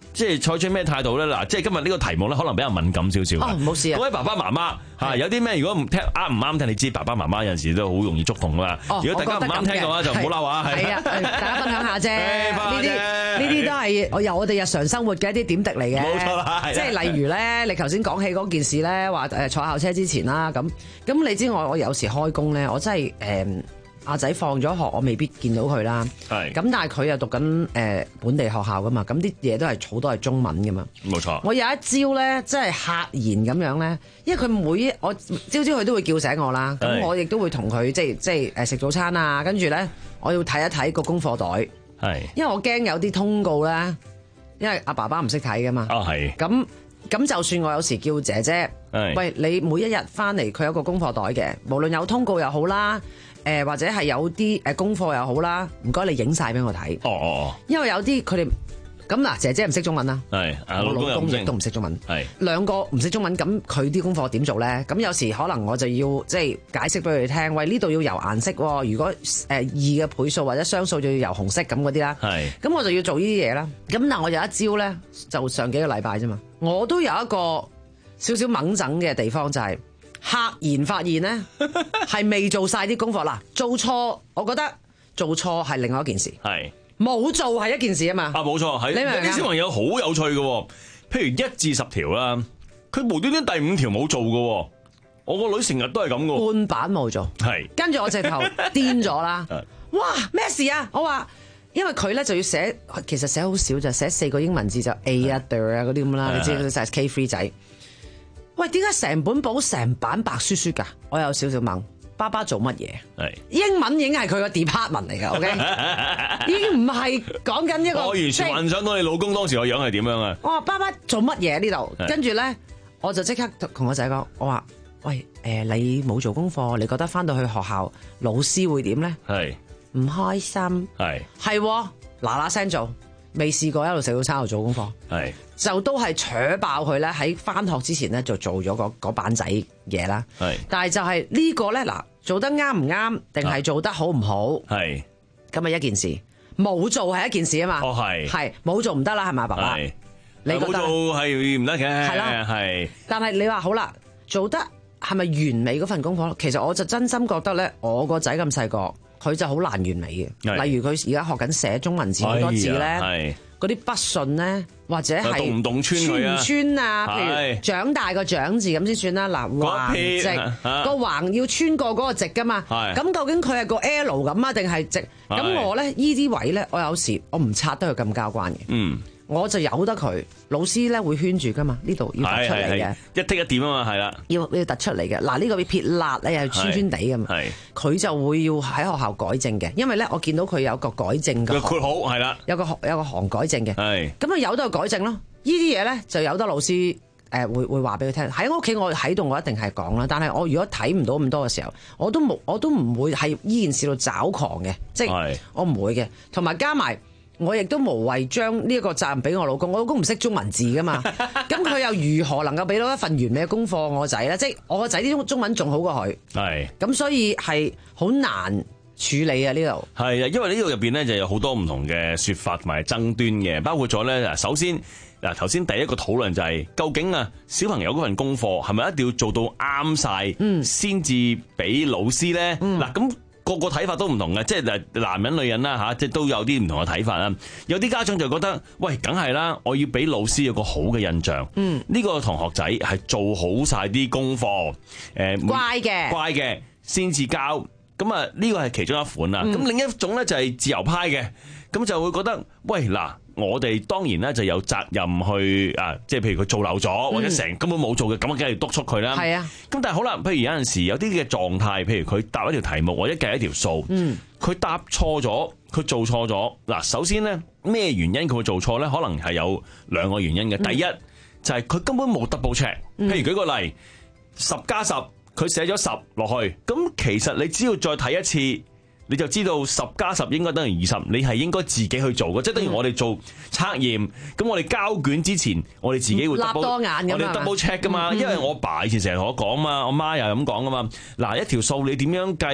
Speaker 12: 即係採取咩態度咧？嗱，即係今日呢個題目咧，可能比較敏感少少。
Speaker 25: 哦，冇事啊！
Speaker 12: 各位爸爸媽媽嚇，有啲咩如果唔聽啱唔啱聽，你知爸爸媽媽有陣時都好容易觸動噶嘛。
Speaker 25: 哦，
Speaker 12: 如果大家唔啱聽嘅話，就唔好鬧啊。
Speaker 25: 係啊，大家分享下啫。呢啲呢啲都係我由我哋日常生活嘅一啲點滴嚟嘅。
Speaker 12: 冇錯啦，
Speaker 25: 即係例如咧，你頭先講起嗰件事咧，話誒坐校車之前啦，咁咁你知我我有時開工咧，我真係誒。阿仔放咗學，我未必見到佢啦。
Speaker 12: 係咁，
Speaker 25: 但係佢又讀緊誒本地學校噶嘛，咁啲嘢都係好多係中文噶嘛。
Speaker 12: 冇錯。
Speaker 25: 我有一招咧，即係客言咁樣咧，因為佢每一我朝朝佢都會叫醒我啦，咁我亦都會同佢即係即係誒食早餐啊，跟住咧我要睇一睇個功課袋。
Speaker 12: 係。因
Speaker 25: 為我驚有啲通告咧，因為阿爸爸唔識睇噶嘛。
Speaker 12: 啊係。
Speaker 25: 咁咁就算我有時叫姐姐，喂，你每一日翻嚟佢有個功課袋嘅，無論有通告又好啦。誒或者係有啲誒功課又好啦，唔該你影晒俾我睇。
Speaker 12: 哦哦哦，
Speaker 25: 因為有啲佢哋咁嗱，姐姐唔識中文啦，
Speaker 12: 係，
Speaker 25: 我老公亦都唔識中文，係兩個唔識中文，咁佢啲功課點做咧？咁有時可能我就要即係解釋俾佢哋聽，喂，呢度要油顏色喎，如果誒二嘅倍數或者雙數就要油紅色咁嗰啲啦。係，咁我就要做呢啲嘢啦。咁但我有一招咧，就上幾個禮拜啫嘛，我都有一個少少猛整嘅地方就係、是。客言發現咧，係未做晒啲功課嗱，做錯，我覺得做錯係另外一件事，係冇做係一件事啊嘛。
Speaker 12: 啊，冇錯，係啲小朋友好有趣嘅，譬如一至十條啦，佢無端端第五條冇做嘅，我個女成日都係咁嘅，
Speaker 25: 半版冇做，係跟住我直頭癲咗啦，哇咩事啊？我話因為佢咧就要寫，其實寫好少就寫四個英文字就 A 啊 der 啊嗰啲咁啦，你知佢就係 K 三 仔。喂，點解成本簿成版白雪雪㗎？我有少少懵，爸爸做乜嘢？係英文已經係佢個 department 嚟㗎 ，OK？ 已經唔係講緊一個。我
Speaker 12: 完全幻想到你老公當時個樣係點樣啊！
Speaker 25: 我話爸爸做乜嘢呢度？跟住咧，我就即刻同我仔講，我話：喂，誒、呃，你冇做功課，你覺得翻到去學校老師會點咧？係唔開心？係係嗱嗱聲做。未試過一路食到餐度做功課，係就都係扯爆佢咧。喺翻學之前咧就做咗個嗰板仔嘢啦。係，但係就係呢個咧嗱，做得啱唔啱，定係做得好唔好？係咁啊一件事，冇做係一件事啊嘛。哦係，係冇做唔得啦，係咪爸爸？係，你冇做係唔得嘅，係啦，係。但係你話好啦，做得係咪完美嗰份功課？其實我就真心覺得咧，我個仔咁細個。佢就好難完美嘅，例如佢而家學緊寫中文字好多字咧，嗰啲筆順咧，或者係
Speaker 12: 動唔動穿佢啊？
Speaker 25: 穿唔穿啊？譬如長大個長字咁先算啦。嗱，橫直個橫要穿過嗰個直噶嘛。咁究竟佢係個 L 咁啊，定係直？咁我咧呢啲位咧，我有時我唔拆得佢咁交關嘅。嗯。我就由得佢，老師咧會圈住噶嘛，呢度要突出嚟嘅，
Speaker 12: 一剔一點啊嘛，係啦，
Speaker 25: 要要突出嚟嘅。嗱呢個撇辣咧又係穿穿地噶嘛，佢就會要喺學校改正嘅，因為咧我見到佢有個改正嘅，
Speaker 12: 括號係啦，
Speaker 25: 有個有個行改正嘅，咁啊由得佢改正咯。呢啲嘢咧就由得老師誒會會話俾佢聽。喺我屋企我喺度我一定係講啦，但係我如果睇唔到咁多嘅時候，我都冇我都唔會喺呢件事度找狂嘅，即係我唔會嘅，同埋加埋。我亦都無謂將呢一個責任俾我老公，我老公唔識中文字噶嘛，咁佢又如何能夠俾到一份完美嘅功課我個仔咧？即係我個仔啲中文仲好過佢，係咁所以係好難處理啊呢度。
Speaker 12: 係啊，因為呢度入邊咧就有好多唔同嘅説法同埋爭端嘅，包括咗咧嗱，首先嗱頭先第一個討論就係、是、究竟啊小朋友嗰份功課係咪一定要做到啱晒，嗯，先至俾老師咧？嗱咁。個個睇法都唔同嘅，即係男人女人啦嚇，即係都有啲唔同嘅睇法啦。有啲家長就覺得，喂，梗係啦，我要俾老師有個好嘅印象。嗯，呢個同學仔係做好晒啲功課，誒，
Speaker 25: 乖嘅，
Speaker 12: 乖嘅先至交。咁啊，呢個係其中一款啦。咁、嗯、另一種咧就係自由派嘅，咁就會覺得，喂嗱。我哋當然咧就有責任去啊，即係譬如佢做漏咗，或者成根本冇做嘅，咁啊梗係督促佢啦。係啊，咁但係好啦，譬如有陣時有啲嘅狀態，譬如佢答一條題目或者計一條數，嗯，佢答錯咗，佢做錯咗。嗱，首先咧咩原因佢會做錯咧？可能係有兩個原因嘅。第一就係佢根本冇 double check。譬如舉個例，十加十，佢寫咗十落去，咁其實你只要再睇一次。你就知道十加十應該等於二十，你係應該自己去做嘅，即係等於我哋做測驗，咁我哋交卷之前，我哋自己會 double，
Speaker 25: 多眼
Speaker 12: 我哋 double check 噶嘛，嗯嗯，因為我爸以前成日同我講嘛，我媽又係咁講噶嘛，嗱一條數你點樣計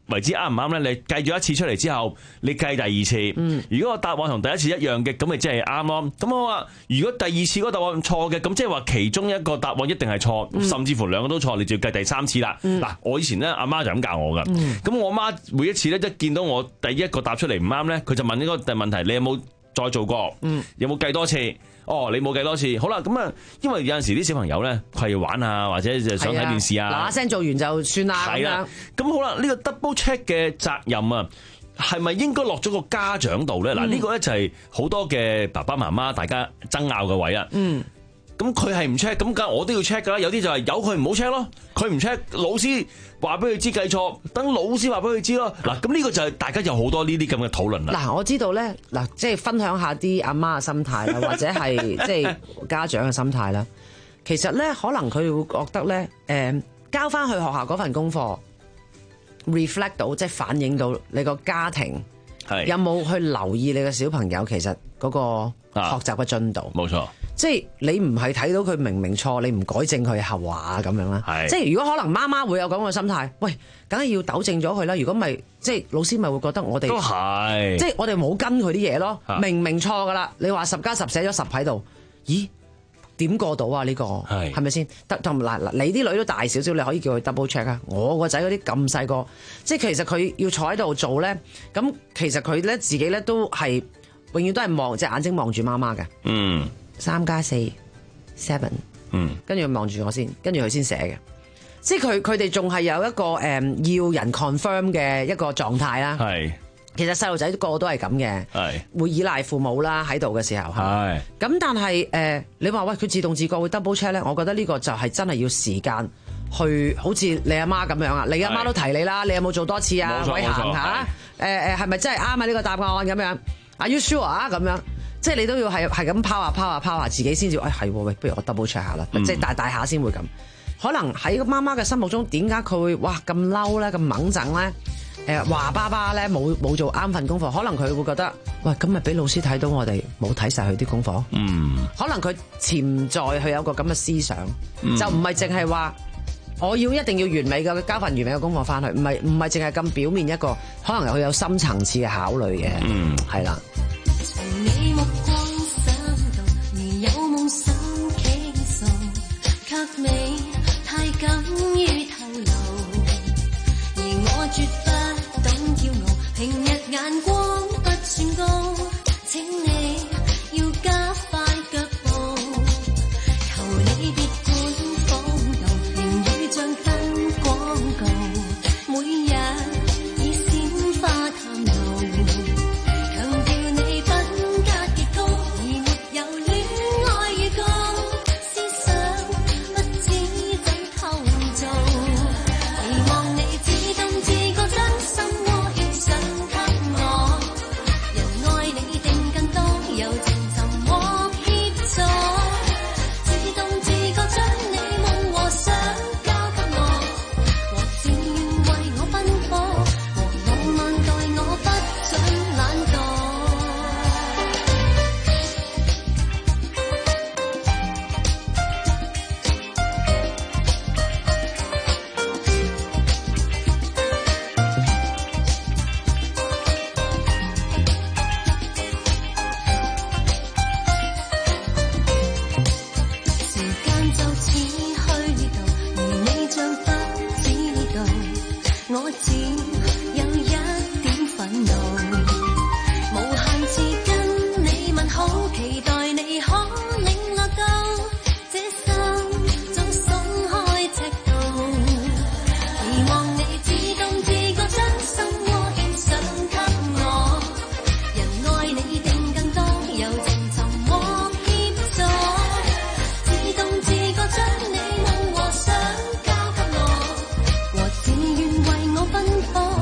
Speaker 12: 為之啱唔啱咧？你計咗一次出嚟之後，你計第二次。嗯、如果個答案同第一次一樣嘅，咁咪即係啱咯。咁我話，如果第二次嗰個答案錯嘅，咁即係話其中一個答案一定係錯，嗯、甚至乎兩個都錯，你就要計第三次啦。嗱、嗯，我以前咧阿媽就咁教我噶。咁、嗯、我媽每一次咧一見到我第一個答出嚟唔啱咧，佢就問呢個問題：你有冇再做過？嗯、有冇計多次？哦，你冇計多次，好啦，咁啊，因為有陣時啲小朋友咧，佢要玩啊，或者就想睇電視啊，
Speaker 25: 嗱嗱聲做完就算啦。係啦，咁
Speaker 12: 好啦，呢個 double check 嘅責任啊，係咪應該落咗個家長度咧？嗱、嗯，呢個咧就係好多嘅爸爸媽媽大家爭拗嘅位啊。嗯。咁佢係唔 check，咁梗係我都要 check 噶啦。有啲就係由佢唔好 check 咯，佢唔 check，老師話俾佢知計錯，等老師話俾佢知咯。嗱，咁呢個就係大家有好多呢啲咁嘅討論啦。
Speaker 25: 嗱，我知道咧，嗱，即係分享下啲阿媽嘅心態啦，或者係即係家長嘅心態啦。其實咧，可能佢會覺得咧，誒，交翻去學校嗰份功課 reflect 到，即係反映到你個家庭係有冇去留意你嘅小朋友其實嗰個學習嘅進度。冇錯。即係你唔係睇到佢明明錯，你唔改正佢後話咁樣啦。即係如果可能媽媽會有咁嘅心態，喂，梗係要糾正咗佢啦。如果唔係，即係老師咪會覺得我哋都係，即係我哋冇跟佢啲嘢咯。明明錯噶啦，你話十加十寫咗十喺度，咦？點過到啊？呢個係咪先？得同嗱嗱，你啲女都大少少，你可以叫佢 double check 啊。我個仔嗰啲咁細個，即係其實佢要坐喺度做咧，咁其實佢咧自己咧都係永遠都係望隻眼睛望住媽媽嘅。嗯。三加四 seven， 嗯，跟住望住我先，跟住佢先寫嘅，即係佢佢哋仲係有一個誒、嗯、要人 confirm 嘅一個狀態啦。係，其實細路仔個個都係咁嘅，係會依賴父母啦喺度嘅時候。係，咁但係誒、呃，你話喂佢自動自覺會 double check 咧，我覺得呢個就係真係要時間去，好似你阿媽咁樣啊，你阿媽都提你啦，你有冇做多次啊？偉行嚇，誒誒係咪真係啱啊？呢、呢個答案咁樣 ，Are you sure 啊？咁樣。即係你都要係係咁拋下拋下拋下自己先至，哎係喎，喂，不如我 double check 下啦，嗯、即係大大下先會咁。可能喺個媽媽嘅心目中，點解佢會哇咁嬲咧，咁猛整咧？誒話爸爸咧冇冇做啱份功課，可能佢會覺得，喂，咁咪俾老師睇到我哋冇睇晒佢啲功課。嗯，可能佢潛在佢有個咁嘅思想，嗯、就唔係淨係話我要一定要完美嘅交份完美嘅功課翻去，唔係唔係淨係咁表面一個，可能佢有深層次嘅考慮嘅。嗯，係啦。
Speaker 14: 你目光灑度，你有夢想傾訴，卻未太敢於透露。而我絕不懂驕傲，平日眼光不算高，請你要加快腳步。求你別管風度，言語像分廣告，每日以鮮花探路。我只願為我奔波。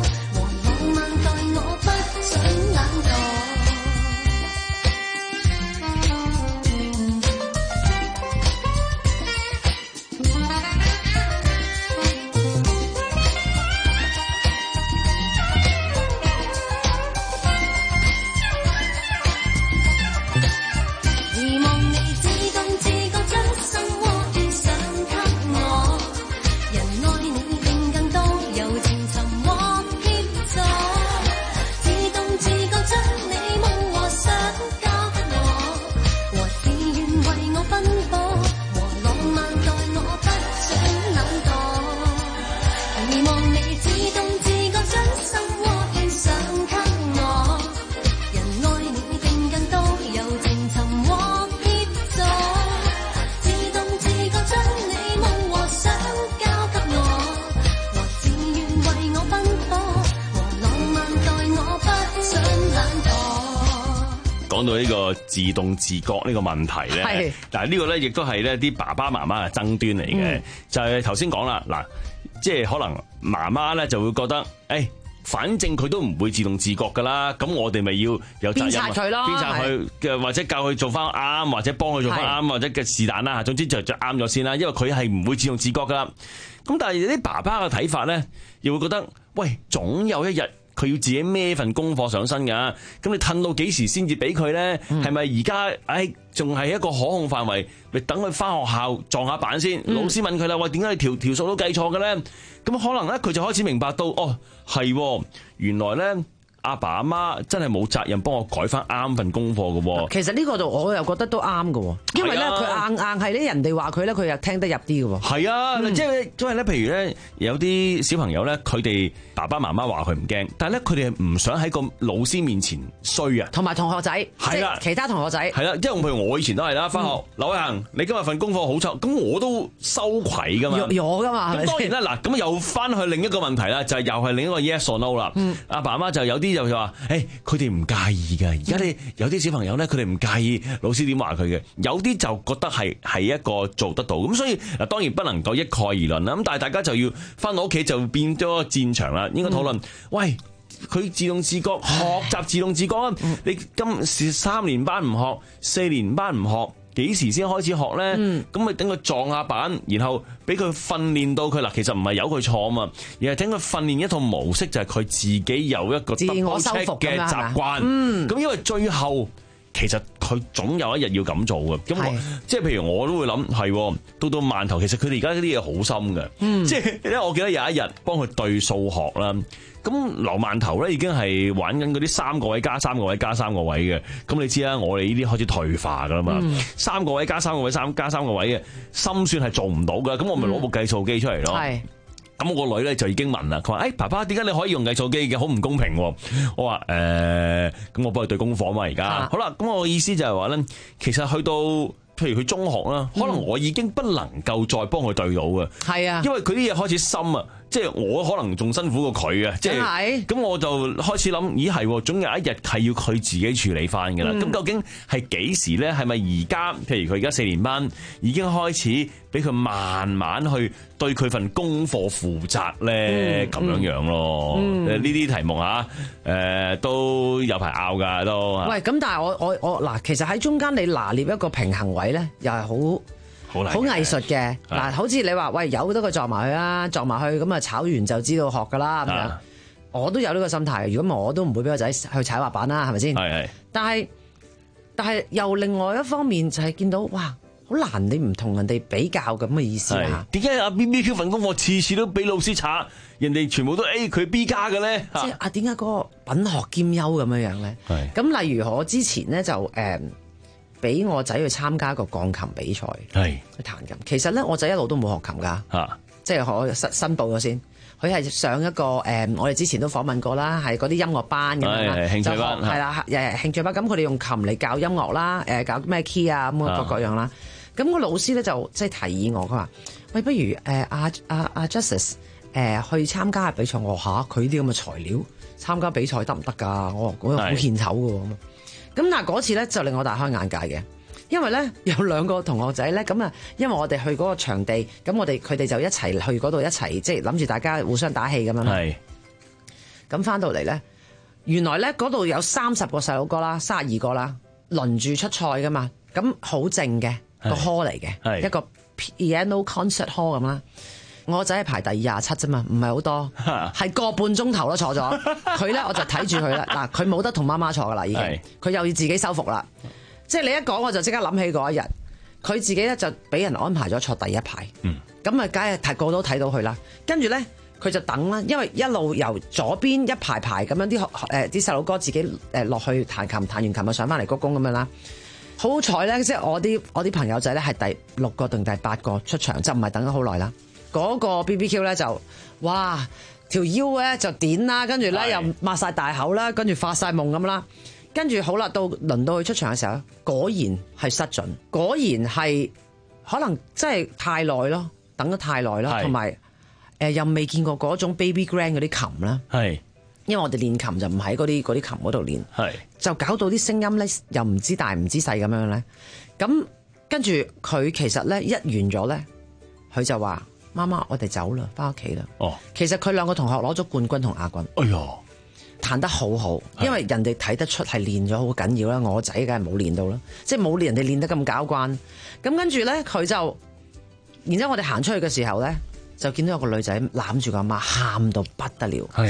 Speaker 12: 講到呢個自動自覺呢個問題咧，
Speaker 25: 係
Speaker 12: 但係呢個咧亦都係咧啲爸爸媽媽嘅爭端嚟嘅，
Speaker 25: 嗯
Speaker 12: 就係頭先講啦，嗱，即係可能媽媽咧就會覺得，誒。反正佢都唔會自動自覺噶啦，咁我哋咪要有責任，
Speaker 25: 鞭策佢咯，
Speaker 12: 鞭策佢嘅，或者教佢做翻啱，或者幫佢做翻啱，或者嘅是但啦。總之就就啱咗先啦，因為佢係唔會自動自覺噶啦。咁但係啲爸爸嘅睇法咧，又會覺得，喂，總有一日佢要自己孭份功課上身㗎。咁你褪到幾時先至俾佢咧？係咪而家？誒，仲係一個可控範圍？咪等佢翻學校撞下板先。老師問佢啦，喂，點解你條條數都計錯嘅咧？咁可能咧，佢就開始明白到，哦，係，原來咧，阿爸阿媽真係冇責任幫我改翻啱份功課嘅喎。
Speaker 25: 其實呢個度我又覺得都啱嘅喎，因為咧佢硬硬係咧人哋話佢咧，佢又聽得入啲嘅喎。
Speaker 12: 係啊，即係因為咧，譬如咧有啲小朋友咧，佢哋爸爸媽媽話佢唔驚，但係咧佢哋係唔想喺個老師面前衰啊。
Speaker 25: 同埋同學仔，
Speaker 12: 係啦，
Speaker 25: 其他同學仔
Speaker 12: 係啦，即係譬如我以前都係啦，翻學劉偉恒，你今日份功課好臭，咁我都羞愧噶嘛，
Speaker 25: 弱弱噶嘛。
Speaker 12: 咁當然啦，嗱，咁又翻去另一個問題啦，就係又係另一個 yes or no 啦。阿爸阿媽就有啲就話，誒，佢哋唔介意㗎。而家你有啲小朋友咧，佢哋唔介意老師點話佢嘅，有啲就覺得係係一個做得到。咁所以嗱，當然不能夠一概而論啦。咁但係大家就要翻到屋企就變咗個戰場啦，應該討論。嗯、喂，佢自動自覺，學習自動自覺啊！嗯、你今時三年班唔學，四年班唔學，幾時先開始學咧？咁咪等佢撞下板，然後俾佢訓練到佢嗱，其實唔係由佢錯啊嘛，而係等佢訓練一套模式，就係佢自己有一個
Speaker 25: 自我修復
Speaker 12: 嘅習慣。咁、嗯、因為最後其實佢總有一日要咁做嘅。咁我即係譬如我都會諗，係到到饅頭，其實佢哋而家啲嘢好深嘅。嗯、即係因為我記得有一日幫佢對數學啦。咁劉饅頭咧已經係玩緊嗰啲三個位加三個位加三個位嘅，咁你知啦，我哋呢啲開始退化噶啦嘛，嗯、三個位加三個位三加三個位嘅，心算係做唔到噶，咁我咪攞部計數機出嚟咯。係、嗯，咁我個女咧就已經問啦，佢話：誒、欸，爸爸點解你可以用計數機嘅？好唔公平喎！我話：誒、呃，咁我幫佢對功課嘛，而家、啊、好啦，咁我嘅意思就係話咧，其實去到譬如佢中學啦，可能我已經不能夠再幫佢對到嘅，係啊、嗯，因為佢啲嘢開始深啊。即係我可能仲辛苦過佢嘅，即係咁我就開始諗，咦係，總有一日係要佢自己處理翻㗎啦。咁、嗯、究竟係幾時咧？係咪而家？譬如佢而家四年班，已經開始俾佢慢慢去對佢份功課負責咧？咁、嗯、樣樣咯。呢啲、嗯、題目嚇，誒、呃、都有排拗㗎都。
Speaker 25: 喂，咁但係我我我嗱，其實喺中間你拿捏一個平衡位咧，又係好。好藝術嘅嗱，好似你話喂，由得佢撞埋去啦，撞埋去咁啊，炒完就知道學噶啦咁樣。我都有呢個心態，如果唔係我都唔會俾個仔去踩滑板啦，係咪先？係係。但係但係又另外一方面就係見到哇，好難你唔同人哋比較咁嘅意思啊？點解阿 B B Q 份功課次次都俾老師查，人哋全部都 A 佢 B 加嘅咧？即係啊，點解嗰個品學兼優咁樣樣咧？係。咁例如我之前咧就誒。俾我仔去參加個鋼琴比賽，係去彈琴。其實咧，我仔一路都冇學琴噶，啊、即係我申申報咗先。佢係上一個誒、呃，我哋之前都訪問過啦，係嗰啲音樂班咁樣啦，興趣班係啦，誒興趣班。咁佢哋用琴嚟教音樂啦，誒教咩 key 啊咁各各樣啦。咁、個老師咧就即係提議我，佢話：喂，不如誒阿阿阿 Justice 誒去參加下比賽。我嚇佢啲咁嘅材料參加比賽得唔得㗎？我我好獻醜㗎喎。咁但係嗰次咧就令我大開眼界嘅，因為咧有兩個同學仔咧，咁啊，因為我哋去嗰個場地，咁我哋佢哋就一齊去嗰度一齊，即係諗住大家互相打氣咁樣。係。咁翻到嚟咧，原來咧嗰度有三十個細佬哥啦，三十二個啦，輪住出賽噶嘛，咁好靜嘅個 hall 嚟嘅，一個 piano concert hall 咁啦。我仔係排第廿七啫嘛，唔係好多，係個半鐘頭咯坐咗。佢咧我就睇住佢啦。嗱，佢冇得同媽媽坐噶啦，已經。佢又要自己修復啦。即係你一講，我就即刻諗起嗰一日，佢自己咧就俾人安排咗坐第一排。咁啊、嗯，梗係睇個都睇到佢啦。跟住咧，佢就等啦，因為一路由左邊一排排咁樣啲誒啲細佬哥自己誒落去彈琴，彈完琴就上翻嚟鞠躬咁樣啦。好彩咧，即係我啲我啲朋友仔咧係第六個定第八個出場，就唔係等咗好耐啦。嗰個 B B Q 咧就哇條腰咧就點啦，跟住咧又擘晒大口啦，跟住發晒夢咁啦，跟住好啦，到輪到佢出場嘅時候，果然係失準，果然係可能真係太耐咯，等得太耐啦，同埋誒又未見過嗰種 baby grand 嗰啲琴啦，係因為我哋練琴就唔喺嗰啲嗰啲琴嗰度練，就搞到啲聲音咧又唔知大唔知細咁樣咧。咁跟住佢其實咧一完咗咧，佢就話：媽媽，我哋走啦，翻屋企啦。哦，其實佢兩個同學攞咗冠軍同亞軍。哎呀，彈得好好，因為人哋睇得出係練咗好緊要啦。我仔梗係冇練到啦，即係冇人哋練得咁搞慣。咁跟住咧，佢就，然之後我哋行出去嘅時候咧，就見到有個女仔攬住個阿媽，喊到不得了。係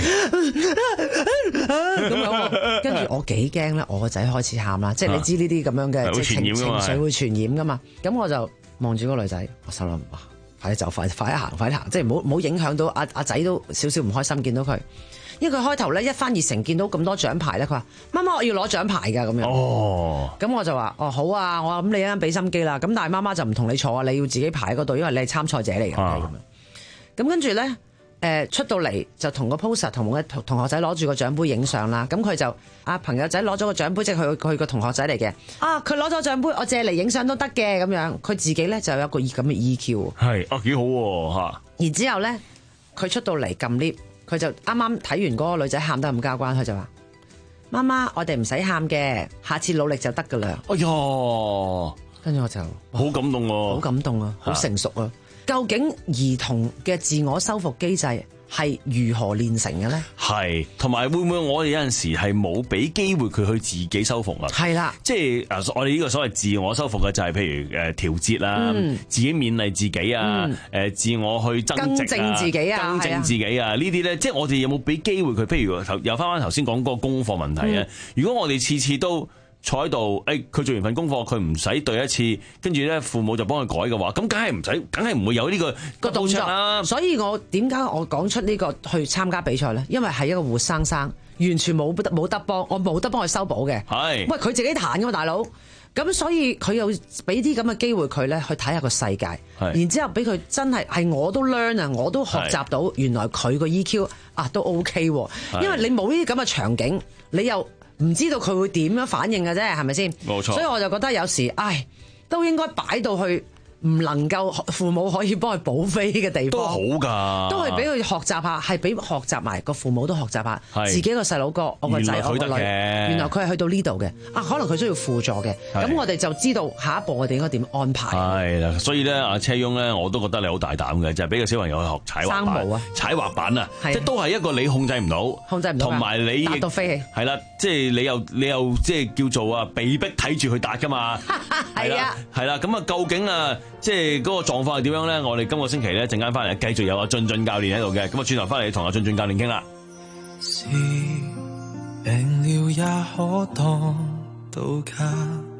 Speaker 25: 咁樣，跟住我幾驚咧，我個仔開始喊啦，即係你知呢啲咁樣嘅即係情情緒會傳染噶嘛。咁我就望住個女仔，我心諗哇，快啲走，快快啲行，快啲行，即係唔好唔好影響到阿阿仔都少少唔開心見到佢。因為佢開頭咧一翻熱誠見到咁多獎牌咧，佢話媽媽我要攞獎牌㗎咁樣。哦，咁我就話哦好啊，我話咁你一陣俾心機啦。咁但係媽媽就唔同你坐啊，你要自己排喺嗰度，因為你係參賽者嚟嘅咁樣。咁跟住咧，誒出到嚟就同個 poster 同我嘅同學仔攞住個獎杯影相啦。咁佢就啊朋友仔攞咗個獎杯，即係佢佢個同學仔嚟嘅。啊佢攞咗獎杯，我借嚟影相都得嘅咁樣。佢自己咧就有一個咁嘅 E Q。係啊，幾好喎嚇。然之後咧，佢出到嚟撳 lift。佢就啱啱睇完嗰個女仔喊得咁交關，佢就話：媽媽，我哋唔使喊嘅，下次努力就得噶啦。哎呀，跟住我就好感動喎，好感動啊，好成熟啊。究竟兒童嘅自我修復機制係如何練成嘅咧？係，同埋會唔會我哋有陣時係冇俾機會佢去自己修復啊？係啦，即係誒，我哋呢個所謂自我修復嘅就係譬如誒調節啦，嗯、自己勉勵自己啊，誒、嗯、自我去增值啊，更正自己啊，更正自己啊，呢啲咧，即係我哋有冇俾機會佢？譬如頭又翻翻頭先講嗰個功課問題啊，嗯、如果我哋次次都坐喺度，誒佢做完份功課，佢唔使對一次，跟住咧父母就幫佢改嘅話，咁梗係唔使，梗係唔會有呢個個動作啦。所以我點解我講出呢個去參加比賽咧？因為係一個活生生，完全冇得冇得幫，我冇得幫佢修補嘅。係，喂佢自己彈噶嘛，大佬。咁所以佢又俾啲咁嘅機會佢咧去睇下個世界，然之後俾佢真係係我都 learn 啊，我都學習到原來佢個 E Q 啊都 OK 喎。因為你冇呢啲咁嘅場景，你又唔知道佢會點樣反應嘅啫，係咪先？冇錯。所以我就覺得有時，唉，都應該擺到去唔能夠父母可以幫佢補飛嘅地方，都好㗎，都係俾佢學習下，係俾學習埋個父母都學習下自己個細佬哥，我個仔我個女，原來佢係去到呢度嘅，啊，可能佢需要輔助嘅，咁我哋就知道下一步我哋應該點安排。係啦，所以咧，阿車翁咧，我都覺得你好大膽嘅，就係俾個小朋友去學踩滑板啊，踩滑板啊，即係都係一個你控制唔到，控制唔到，同埋你達到飛起，係啦，即係你又你又即係叫做啊，被逼睇住佢達㗎嘛，係啊，係啦，咁啊，究竟啊？即係嗰個狀況係點樣咧？我哋今個星期咧陣間翻嚟繼續有阿俊俊教練喺度嘅，咁啊轉頭翻嚟同阿俊俊教練傾啦。
Speaker 13: 是病了也可當到假，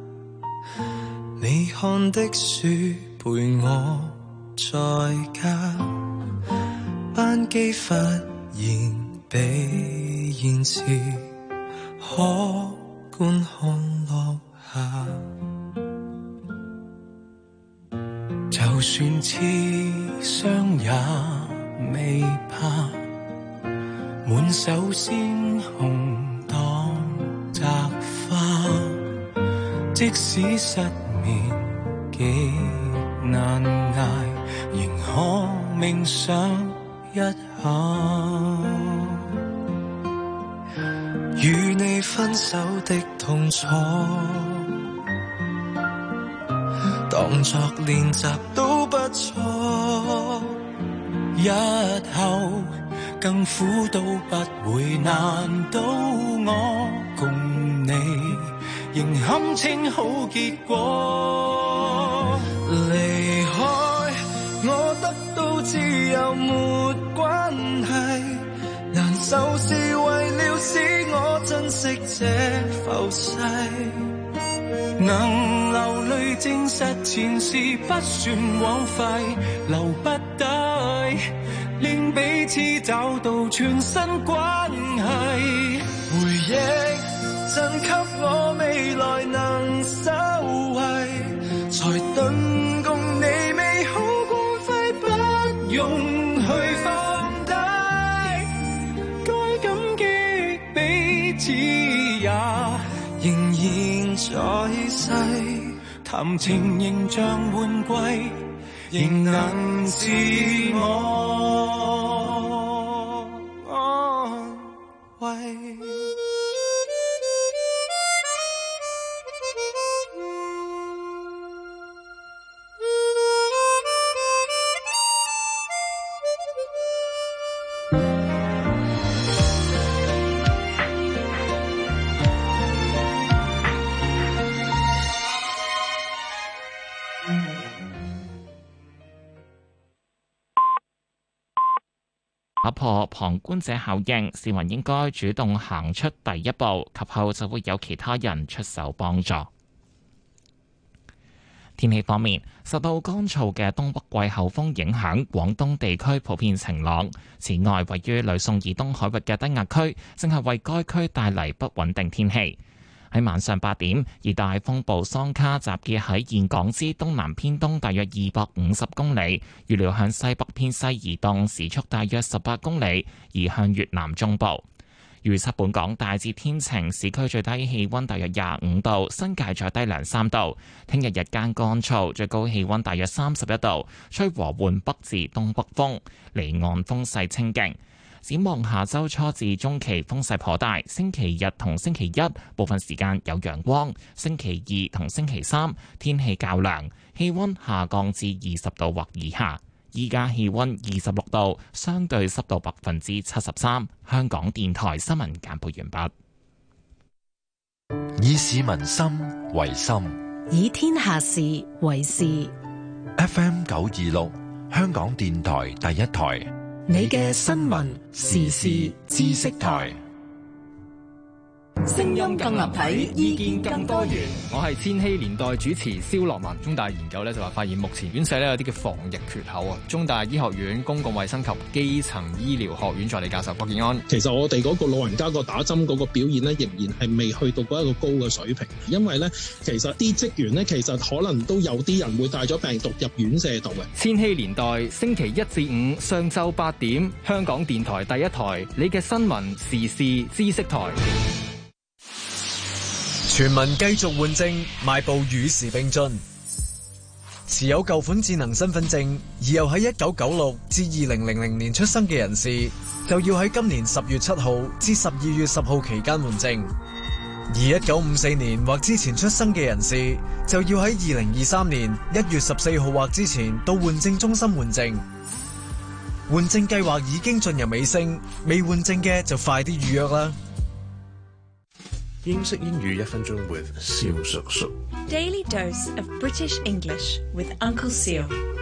Speaker 13: 你看的書陪我在家，班機忽然被延遲，可觀看落下。就算刺傷也未怕，滿手鮮紅當摘花。即使失眠極難捱，仍可冥想一下。與你分手的痛楚，當作練習都不錯，日後更苦都不會難倒我，共你仍堪稱好結果。離開我得到自由沒關係，難受是為了使我珍惜這浮世，能流淚證實前事不算枉費，留不低，令彼此找到全新關係。回憶贈給我未來能收穫，才頓共你美好光輝不容許放低，該感激彼此也仍然在世，談情仍像換季，仍能自我安慰。
Speaker 1: 打破旁觀者效應，市民應該主動行出第一步，及後就會有其他人出手幫助。天氣方面，受到乾燥嘅東北季候風影響，廣東地區普遍晴朗。此外，位於呂宋以東海域嘅低壓區正係為該區帶嚟不穩定天氣。喺晚上八點，熱帶風暴桑卡集結喺峴港之東南偏東大約二百五十公里，預料向西北偏西移動，時速大約十八公里，移向越南中部。預測本港大致天晴，市區最低氣溫大約廿五度，新界再低兩三度。聽日日間乾燥，最高氣溫大約三十一度，吹和緩北至東北風，離岸風勢清勁。展望下周初至中期風勢頗大，星期日同星期一部分時間有陽光，星期二同星期三天氣較涼，氣溫下降至二十度或以下。依家氣溫二十六度，相對濕度百分之七十三。香港電台新聞簡報完
Speaker 4: 畢。以市民心為心，
Speaker 2: 以天下事為事。
Speaker 4: F M 九二六，香港電台第一台，
Speaker 2: 你嘅新聞時事知識台。
Speaker 3: 聲音更立體，意見更多元。
Speaker 5: 我係千禧年代主持蕭樂文。中大研究咧就話發現，目前院舍咧有啲嘅防疫缺口啊。中大醫學院公共衛生及基層醫療學院助理教授郭建安，
Speaker 6: 其實我哋嗰個老人家個打針嗰個表現咧，仍然係未去到嗰一個高嘅水平。因為咧，其實啲職員咧，其實可能都有啲人會帶咗病毒入院舍度嘅。
Speaker 5: 千禧年代星期一至五上晝八點，香港電台第一台，你嘅新聞時事知識台。
Speaker 7: 全民繼續換證，邁步與時並進。持有舊款智能身份證而又喺一九九六至二零零零年出生嘅人士，就要喺今年十月七號至十二月十號期間換證；而一九五四年或之前出生嘅人士，就要喺二零二三年一月十四號或之前到換證中心換證。換證計劃已經進入尾聲，未換證嘅就快啲預約啦。
Speaker 8: 英式英語一分鐘 with 蕭叔叔。
Speaker 19: Daily dose of British English with Uncle Seal。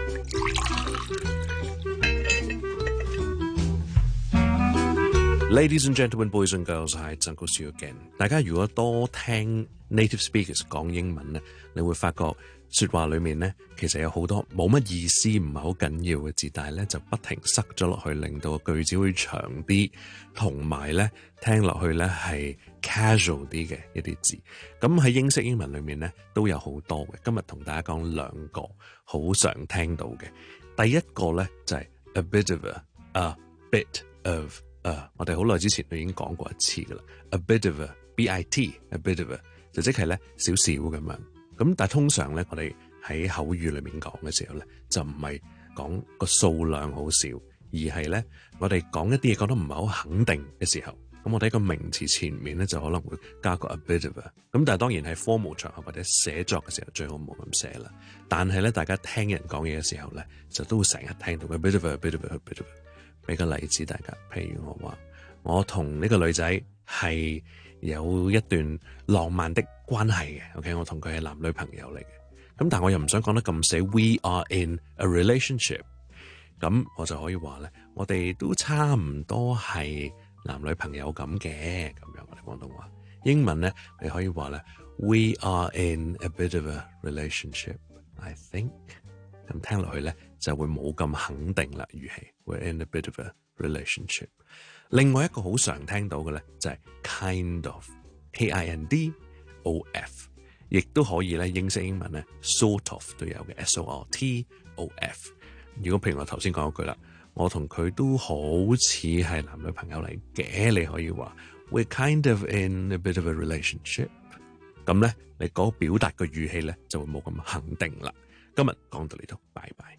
Speaker 8: Ladies and gentlemen, boys and girls, hi, it's Uncle Seal again。大家如果多聽 native speakers 講英文咧，你會發覺說話裏面咧，其實有好多冇乜意思，唔係好緊要嘅字，但係咧就不停塞咗落去，令到個句子會長啲，同埋咧聽落去咧係 casual 啲嘅一啲字。咁喺英式英文裏面咧都有好多嘅。今日同大家講兩個好常聽到嘅。第一個咧就係、是、a bit of a，a bit of a。我哋好耐之前都已經講過一次噶啦。a bit of a，b i t，a bit of a 就即係咧少少咁樣。咁但係通常咧，我哋喺口語裏面講嘅時候咧，就唔係講個數量好少，而係咧我哋講一啲嘢覺得唔係好肯定嘅時候，咁我哋喺個名詞前面咧就可能會加個 a bit of a。咁但係當然係 formal 場合或者寫作嘅時候最好冇咁寫啦。但係咧，大家聽人講嘢嘅時候咧，就都會成日聽到 a bit of a，a bit of a，a bit of a。俾個例子大家，譬如我話我同呢個女仔係有一段浪漫的關係嘅 ，OK， 我同佢係男女朋友嚟嘅。咁但係我又唔想講得咁死 ，We are in a relationship。咁我就可以話咧，我哋都差唔多係男女朋友咁嘅，咁樣我哋廣東話。英文咧，你可以話咧 ，We are in a bit of a relationship，I think。咁聽落去咧就會冇咁肯定啦，語氣。We're in a bit of a relationship。另外一個好常聽到嘅咧就係 kind of，K I N D O F， 亦都可以咧英式英文咧 sort of 都有嘅 ，S O R T O F。如果譬如我頭先講嗰句啦，我同佢都好似係男女朋友嚟嘅，你可以話 We're kind of in a bit of a relationship。咁咧你嗰個表達嘅語氣咧就會冇咁肯定啦。今日講到呢度，拜拜。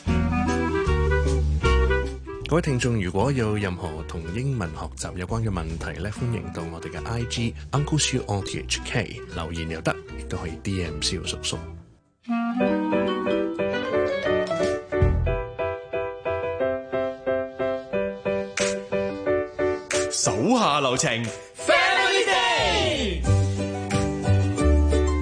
Speaker 8: 各位聽眾，如果有任何同英文學習有關嘅問題咧，歡迎到我哋嘅 I G Uncle Siu O T H K 留言又得，亦都可以 D M 蕭叔叔。
Speaker 22: 手下留情 ，Family Day。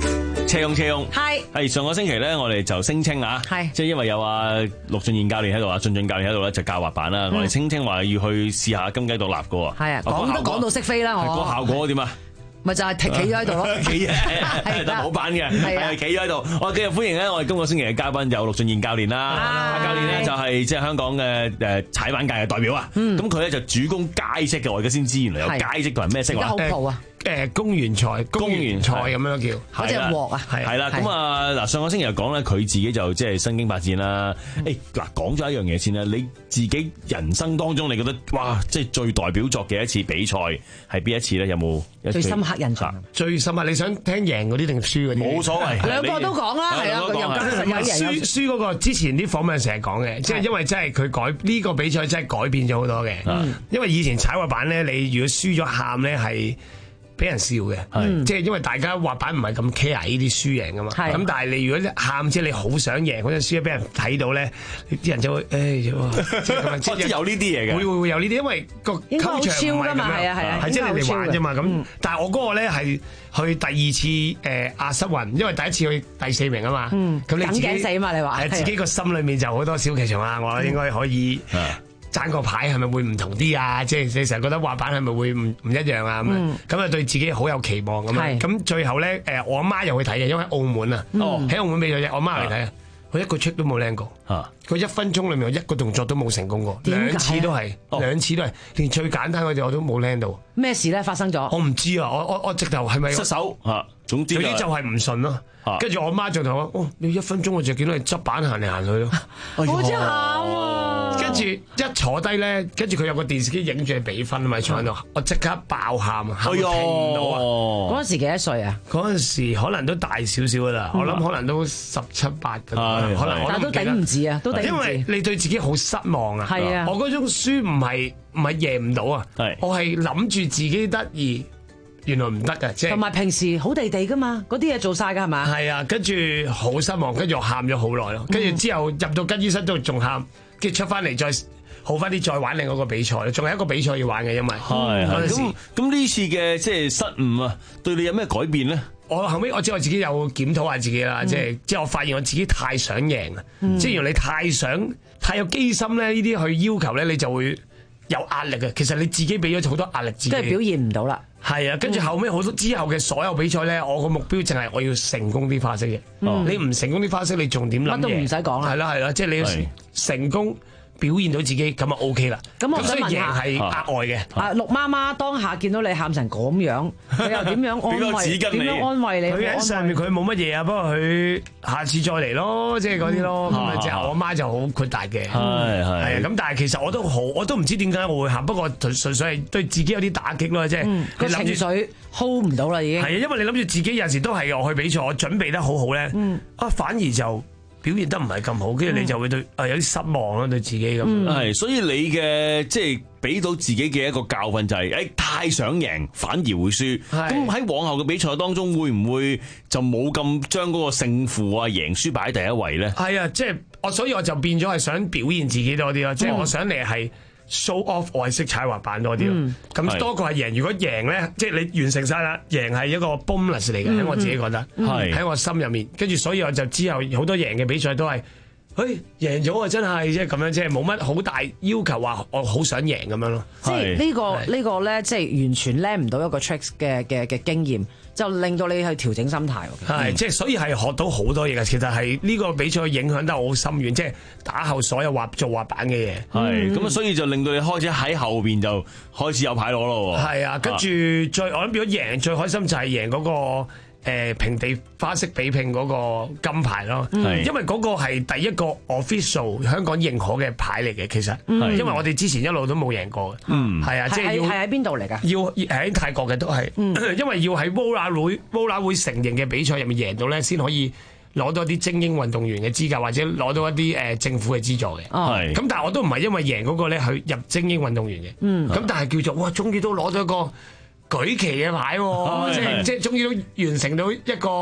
Speaker 12: 車翁車翁，
Speaker 25: 係
Speaker 12: 係上個星期咧，我哋就聲稱啊，
Speaker 25: 係
Speaker 12: 即係因為有阿陸俊賢教練喺度啊，俊俊教練喺度咧就教滑板啦，我哋聲稱話要去試下金雞獨立嘅喎。
Speaker 25: 係啊，講都講到識飛啦，我
Speaker 12: 個效果點啊？
Speaker 25: 咪就係企企咗喺度咯，
Speaker 12: 企嘅，就冇板嘅，係企咗喺度。我繼續歡迎咧，我哋今個星期嘅嘉賓有陸俊賢教練啦。阿教練咧就係即係香港嘅誒踩板界嘅代表啊。咁佢咧就主攻街式嘅，我而家先知原來有街式同埋咩式話。
Speaker 25: 好蒲啊！
Speaker 9: 誒公園賽、公園賽咁樣叫，
Speaker 25: 好似鑊啊，
Speaker 12: 係啦。咁啊嗱，上個星期又講咧，佢自己就即係身經百戰啦。誒嗱，講咗一樣嘢先啦，你自己人生當中，你覺得哇，即係最代表作嘅一次比賽係邊一次咧？有冇
Speaker 25: 最深刻印象？
Speaker 9: 最深刻，你想聽贏嗰啲定輸嗰啲？
Speaker 12: 冇所謂，
Speaker 25: 兩個都講啦，係啊，又加上
Speaker 9: 輸輸嗰個之前啲訪問成日講嘅，即係因為真係佢改呢個比賽真係改變咗好多嘅。因為以前踩滑板咧，你如果輸咗喊咧係俾人笑嘅，即係因為大家滑板唔係咁 care 呢啲輸贏噶嘛。咁但係你如果喊，即係你好想贏，嗰陣輸俾人睇到咧，啲人就會誒，即係即係有
Speaker 12: 呢啲嘢嘅，
Speaker 9: 會會會有呢啲，因為個
Speaker 25: 應該好超噶嘛，係啊係啊，
Speaker 9: 係即係你哋玩啫嘛。咁但係我嗰個咧係去第二次誒亞室運，因為第一次去第四名啊嘛。咁你自己
Speaker 25: 死啊嘛，你話
Speaker 9: 自己個心裏面就好多小劇場啊，我應該可以爭個牌係咪會唔同啲啊？即係你成日覺得滑板係咪會唔唔一樣啊？咁啊咁啊對自己好有期望咁樣。咁最後咧誒，我阿媽又去睇嘅，因為澳門啊，喺澳門比賽啫，我媽嚟睇啊，佢一個 trick 都冇靚過，佢一分鐘裏面有一個動作都冇成功過，兩次都係，兩次都係，連最簡單嗰隻我都冇靚到。
Speaker 25: 咩事咧？發生咗？
Speaker 9: 我唔知啊！我我我直頭係咪
Speaker 12: 失手啊？總之就
Speaker 9: 係唔順咯。跟住我媽就同我講：哦，你一分鐘我就見到你執板行嚟行去咯，
Speaker 25: 好慘啊！
Speaker 9: 跟住一坐低咧，跟住佢有個電視機影住你比分啊嘛，坐喺度，我即刻爆喊啊！喊到停唔到啊！
Speaker 25: 嗰陣時幾多歲啊？
Speaker 9: 嗰陣時可能都大少少噶啦，我諗可能都十七八噶啦，可能
Speaker 25: 但都頂唔住啊，都頂唔住。
Speaker 9: 因為你對自己好失望啊！
Speaker 25: 係啊，
Speaker 9: 我嗰種輸唔係唔係贏唔到啊，我係諗住自己得意。原來唔得㗎，即係
Speaker 25: 同埋平時好地地噶嘛，嗰啲嘢做晒㗎係嘛？
Speaker 9: 係啊，跟住好失望，跟住我喊咗好耐咯。跟住之後入到更衣室都仲喊，跟住出翻嚟再好翻啲，再玩另外一個比賽，仲係一個比賽要玩嘅，因為
Speaker 12: 係係咁咁呢次嘅即係失誤啊，對你有咩改變咧？
Speaker 9: 我後尾我知我自己有檢討下自己啦，即係即係我發現我自己太想贏啊，即係原來你太想太有機心咧，呢啲去要求咧，你就會有壓力嘅。其實你自己俾咗好多壓力自己，
Speaker 25: 即係表現唔到啦。
Speaker 9: 係啊，跟住後尾好多之後嘅所有比賽咧，我個目標淨係我要成功啲花式嘅。嗯、你唔成功啲花式，你仲點諗嘢？
Speaker 25: 乜都唔使講啦。
Speaker 9: 係啦係啦，即係你要成功表現到自己，咁啊 OK 啦。咁
Speaker 25: 我想問下，
Speaker 9: 係額外嘅。
Speaker 25: 啊，陸媽媽當下見到你喊成咁樣，佢又點樣安慰？點樣安慰你？
Speaker 9: 佢喺上面佢冇乜嘢啊，不過佢下次再嚟咯，即係嗰啲咯。咁啊，之後我媽就好豁達嘅。係係。係啊，咁但係其實我都好，我都唔知點解我會喊，不過純粹係對自己有啲打擊咯，即係
Speaker 25: 個情緒 hold 唔到啦已經。
Speaker 9: 係啊，因為你諗住自己有陣時都係我去比賽，我準備得好好咧，啊反而就表現得唔係咁好，跟住你就會對啊有啲失望咯，對自己咁。
Speaker 12: 係，所以你嘅即係俾到自己嘅一個教訓就係，誒太想贏反而會輸。咁喺往後嘅比賽當中，會唔會就冇咁將嗰個勝負啊贏輸擺喺第一位咧？
Speaker 9: 係啊，即係我所以我就變咗係想表現自己多啲咯，即係我想嚟係show off 我係識踩滑板多啲咯，咁、嗯、多過係贏。如果贏咧，即係你完成晒啦，贏係一個 bonus 嚟嘅，喺、嗯、我自己覺得，喺、嗯、我心入面。跟住所以我就之後好多贏嘅比賽都係，誒贏咗啊！真係即係咁樣，即係冇乜好大要求話我好想贏咁樣咯。
Speaker 25: 即係、呢個、呢個呢個咧，即係完全 learn 唔到一個 tricks 嘅嘅嘅經驗。就令到你去調整心態，
Speaker 9: 係即係所以係學到好多嘢嘅。其實係呢個比賽影響得好深遠，即係打後所有滑做滑板嘅嘢。
Speaker 12: 係咁啊，所以就令到你開始喺後邊就開始有牌攞咯。
Speaker 9: 係啊，跟住最我諗，如果贏最開心就係贏嗰個。誒平地花式比拼嗰個金牌咯，嗯、因為嗰個係第一個 official 香港認可嘅牌嚟嘅，其實，嗯、因為我哋之前一路都冇贏過嘅，係、嗯、啊，即係要
Speaker 25: 係喺邊度嚟㗎？
Speaker 9: 要喺泰國嘅都係，嗯、因為要喺 Vola 會 Vola 會承認嘅比賽入面贏到咧，先可以攞到啲精英運動員嘅資格，或者攞到一啲誒政府嘅資助嘅。係，咁但係我都唔係因為贏嗰個咧去入精英運動員嘅，咁、嗯、但係叫做哇，終於都攞咗一個舉旗嘅牌喎，即係即係終於都完成到一個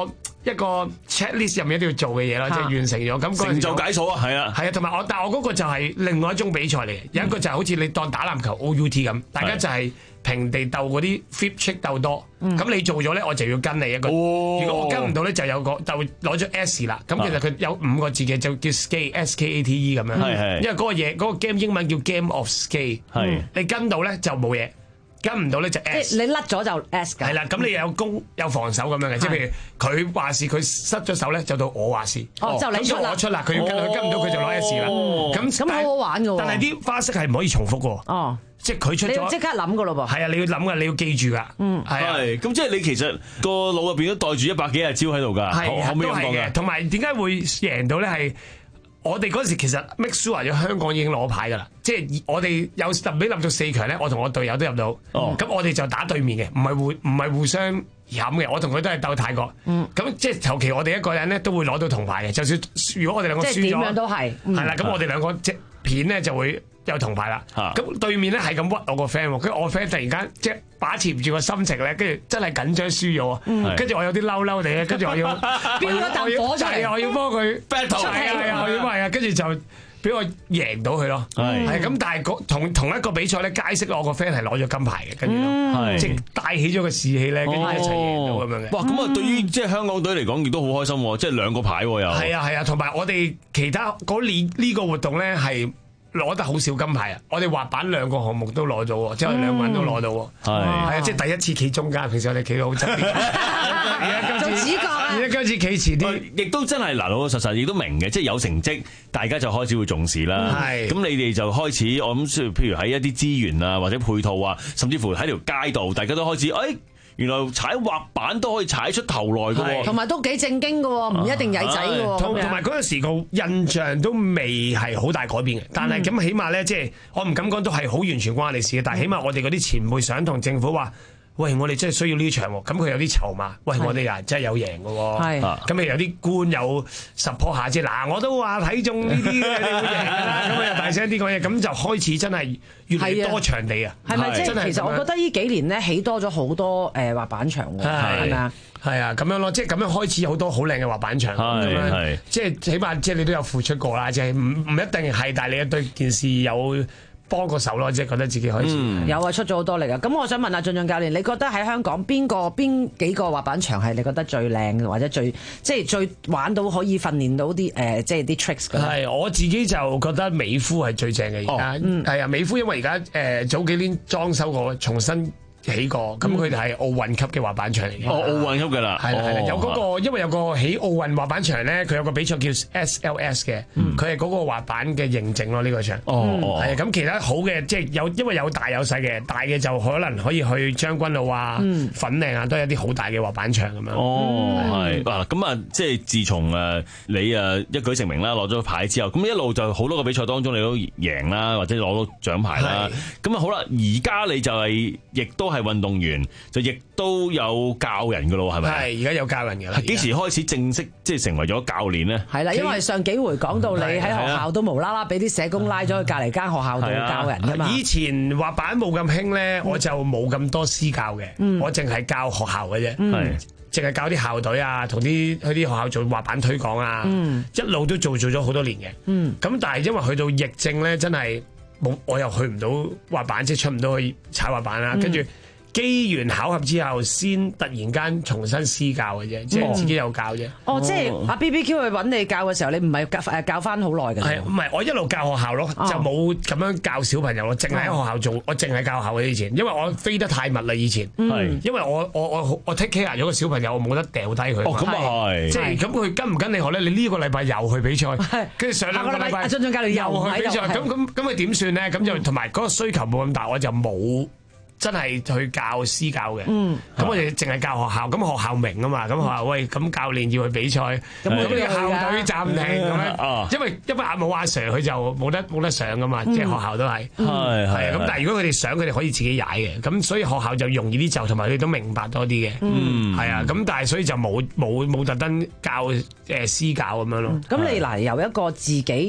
Speaker 9: 一個 checklist 入面一定要做嘅嘢咯，即係完成咗。咁
Speaker 12: 成就解鎖啊，係啊，
Speaker 9: 係啊，同埋我但係我嗰個就係另外一種比賽嚟嘅，有一個就係好似你當打籃球 O U T 咁，大家就係平地鬥嗰啲 flip trick 鬥多。咁你做咗咧，我就要跟你一個。如果我跟唔到咧，就有個就攞咗 S 啦。咁其實佢有五個字嘅，就叫 skate S K A T E 咁樣。因為嗰個嘢嗰個 game 英文叫 Game of Skate。你跟到咧就冇嘢。跟唔到咧就 S，
Speaker 25: 你甩咗就 S 㗎。
Speaker 9: 係啦，咁你又有攻有防守咁樣嘅，即係譬如佢話事，佢失咗手咧，就到我話事。
Speaker 25: 哦，就你出啦。
Speaker 9: 我出啦，佢要跟佢跟唔到，佢就攞 S 啦。咁
Speaker 25: 咁好好玩㗎喎。
Speaker 9: 但係啲花式係唔可以重複㗎喎。哦，即係佢出咗，
Speaker 25: 你要即刻諗㗎咯噃。
Speaker 9: 係啊，你要諗㗎，你要記住㗎。嗯，係啊。
Speaker 12: 咁即係你其實個腦入邊都袋住一百幾日招喺度㗎。
Speaker 9: 係啊，都係嘅。同埋點解會贏到咧？係我哋嗰陣時其實 make sure 咗香港已經攞牌㗎啦，即係我哋有臨尾入到四強咧，我同我隊友都入到，咁、哦、我哋就打對面嘅，唔係互唔係互相冚嘅，我同佢都係鬥泰國，咁、嗯、即係求其我哋一個人咧都會攞到銅牌嘅，就算如果我哋兩個輸咗，
Speaker 25: 即係點樣都係，係、嗯、
Speaker 9: 啦，咁我哋兩個即片咧就會有銅牌啦，咁、啊、對面咧係咁屈我個 friend，跟住我 friend 突然間即係把持唔住個心情咧，跟住真係緊張輸咗，跟、嗯、住我有啲嬲嬲地咧，跟住我要飆
Speaker 25: 咗啖火出嚟，
Speaker 9: 我要幫佢 battle， 係啊，我要係啊，跟住就俾我贏到佢咯，係咁，但係同同一個比賽咧，解釋我個 friend 係攞咗金牌嘅，跟住即係帶起咗個士氣咧，跟住一齊贏到咁樣嘅。
Speaker 12: 哇！咁啊，對於即係香港隊嚟講，亦都好開心，即係兩個牌又
Speaker 9: 係啊係啊，同埋我哋其他嗰年呢個活動咧係攞得好少金牌啊！我哋滑板兩個項目都攞咗，即係我哋兩個人都攞到，係係啊！即係第一次企中間，平時我哋企到好側邊，而家今次
Speaker 25: 做主角啊！
Speaker 9: 而家今次企前啲，
Speaker 12: 亦都真係嗱老老實實，亦都明嘅，即係有成績，大家就開始會重視啦。係咁，你哋就開始，我諗，譬如喺一啲資源啊，或者配套啊，甚至乎喺條街度，大家都開始，誒。原來踩滑板都可以踩出頭來嘅，
Speaker 25: 同埋都幾正經嘅，唔一定曳仔嘅。
Speaker 9: 同同埋嗰陣時個印象都未係好大改變嘅，但係咁起碼咧，即係我唔敢講都係好完全關我哋事嘅，但係起碼我哋嗰啲前輩想同政府話。喂，我哋真係需要呢場喎，咁佢有啲籌碼，喂，我哋人真係有贏嘅喎，咁咪有啲官有 support 下啫。嗱，我都話睇中呢啲嘅，你會贏㗎啦。咁啊又大聲啲講嘢，咁就開始真係越嚟越多場地啊。
Speaker 25: 係咪即係其實我覺得呢幾年咧起多咗好多誒滑板場喎，係咪啊？
Speaker 9: 係啊，咁樣咯，即係咁樣開始有好多好靚嘅滑板場，咁樣即係起碼即係你都有付出過啦，即係唔唔一定係，但係你對件事有幫個手咯，即係覺得自己開始、嗯、
Speaker 25: 有啊，出咗好多力啊！咁我想問下俊俊教練，你覺得喺香港邊個邊幾個滑板場係你覺得最靚嘅，或者最即係最玩到可以訓練到啲誒、呃，即係啲 tricks 嘅？
Speaker 9: 係我自己就覺得美孚係最正嘅而家，係、哦、啊、嗯，美孚因為而家誒早幾年裝修過，重新起過，咁佢哋係奧運級嘅滑板場嚟嘅。
Speaker 12: 哦，奧運級㗎啦，
Speaker 9: 係啦係啦，有嗰、那個，因為有個起奧運滑板場咧，佢有個比賽叫 S L S 嘅，佢係嗰個滑板嘅認證咯，呢、這個場。哦哦，係啊，咁其他好嘅，即係有，因為有大有細嘅，大嘅就可能可以去將軍澳啊、嗯、粉嶺啊，都係一啲好大嘅滑板場咁樣。
Speaker 12: 哦，係嗱，咁啊，即係自從誒你誒一舉成名啦，攞咗牌之後，咁一路就好多個比賽當中你都贏啦，或者攞到獎牌啦。咁啊好啦，而家你就係、是、亦都係。係運動員就亦都有教人噶咯，係咪？
Speaker 9: 係而家有教人嘅啦。
Speaker 12: 幾時開始正式即係成為咗教練咧？
Speaker 25: 係啦，因為上幾回講到你喺學校都無啦啦俾啲社工拉咗去隔離間學校度教人噶嘛。
Speaker 9: 以前滑板冇咁興咧，我就冇咁多私教嘅、嗯，我淨係教學校嘅啫，係淨係教啲校隊啊，同啲去啲學校做滑板推廣啊、嗯，一路都做做咗好多年嘅。咁、嗯、但係因為去到疫症咧，真係冇，我又去唔到滑板，即係出唔到去踩滑板啦，跟、嗯、住。機緣巧合之後，先突然間重新私教嘅啫，即係自己有教啫。
Speaker 25: 哦，即係阿 B B Q 去揾你教嘅時候，你唔係教誒教翻好耐嘅。
Speaker 9: 係唔係？我一路教學校咯，就冇咁樣教小朋友咯，淨係喺學校做。我淨係教學校嘅以前，因為我飛得太密啦以前。係。因為我我我我 take care 咗個小朋友，我冇得掉低佢。
Speaker 12: 哦，咁啊係。即
Speaker 9: 係咁，佢跟唔跟你學咧？你呢個禮拜又去比賽，跟住上兩個禮拜，
Speaker 25: 俊俊教練
Speaker 9: 又去比賽。咁咁咁，佢點算咧？咁就同埋嗰個需求冇咁大，我就冇。真係去教私教嘅，咁、嗯、我哋淨係教學校，咁學校明啊嘛，咁、嗯、學校喂，咁教練要去比賽，咁咁你校隊暫停咁樣、嗯，因為因為阿冇阿 Sir 佢就冇得冇得上噶嘛，即、嗯、係、就是、學校都係，係係咁，但係如果佢哋想，佢哋可以自己踩嘅，咁所以學校就容易啲就，同埋佢哋都明白多啲嘅，係、嗯、啊，咁但係所以就冇冇冇特登教誒私教咁樣咯。
Speaker 25: 咁、嗯、你嗱由一個自己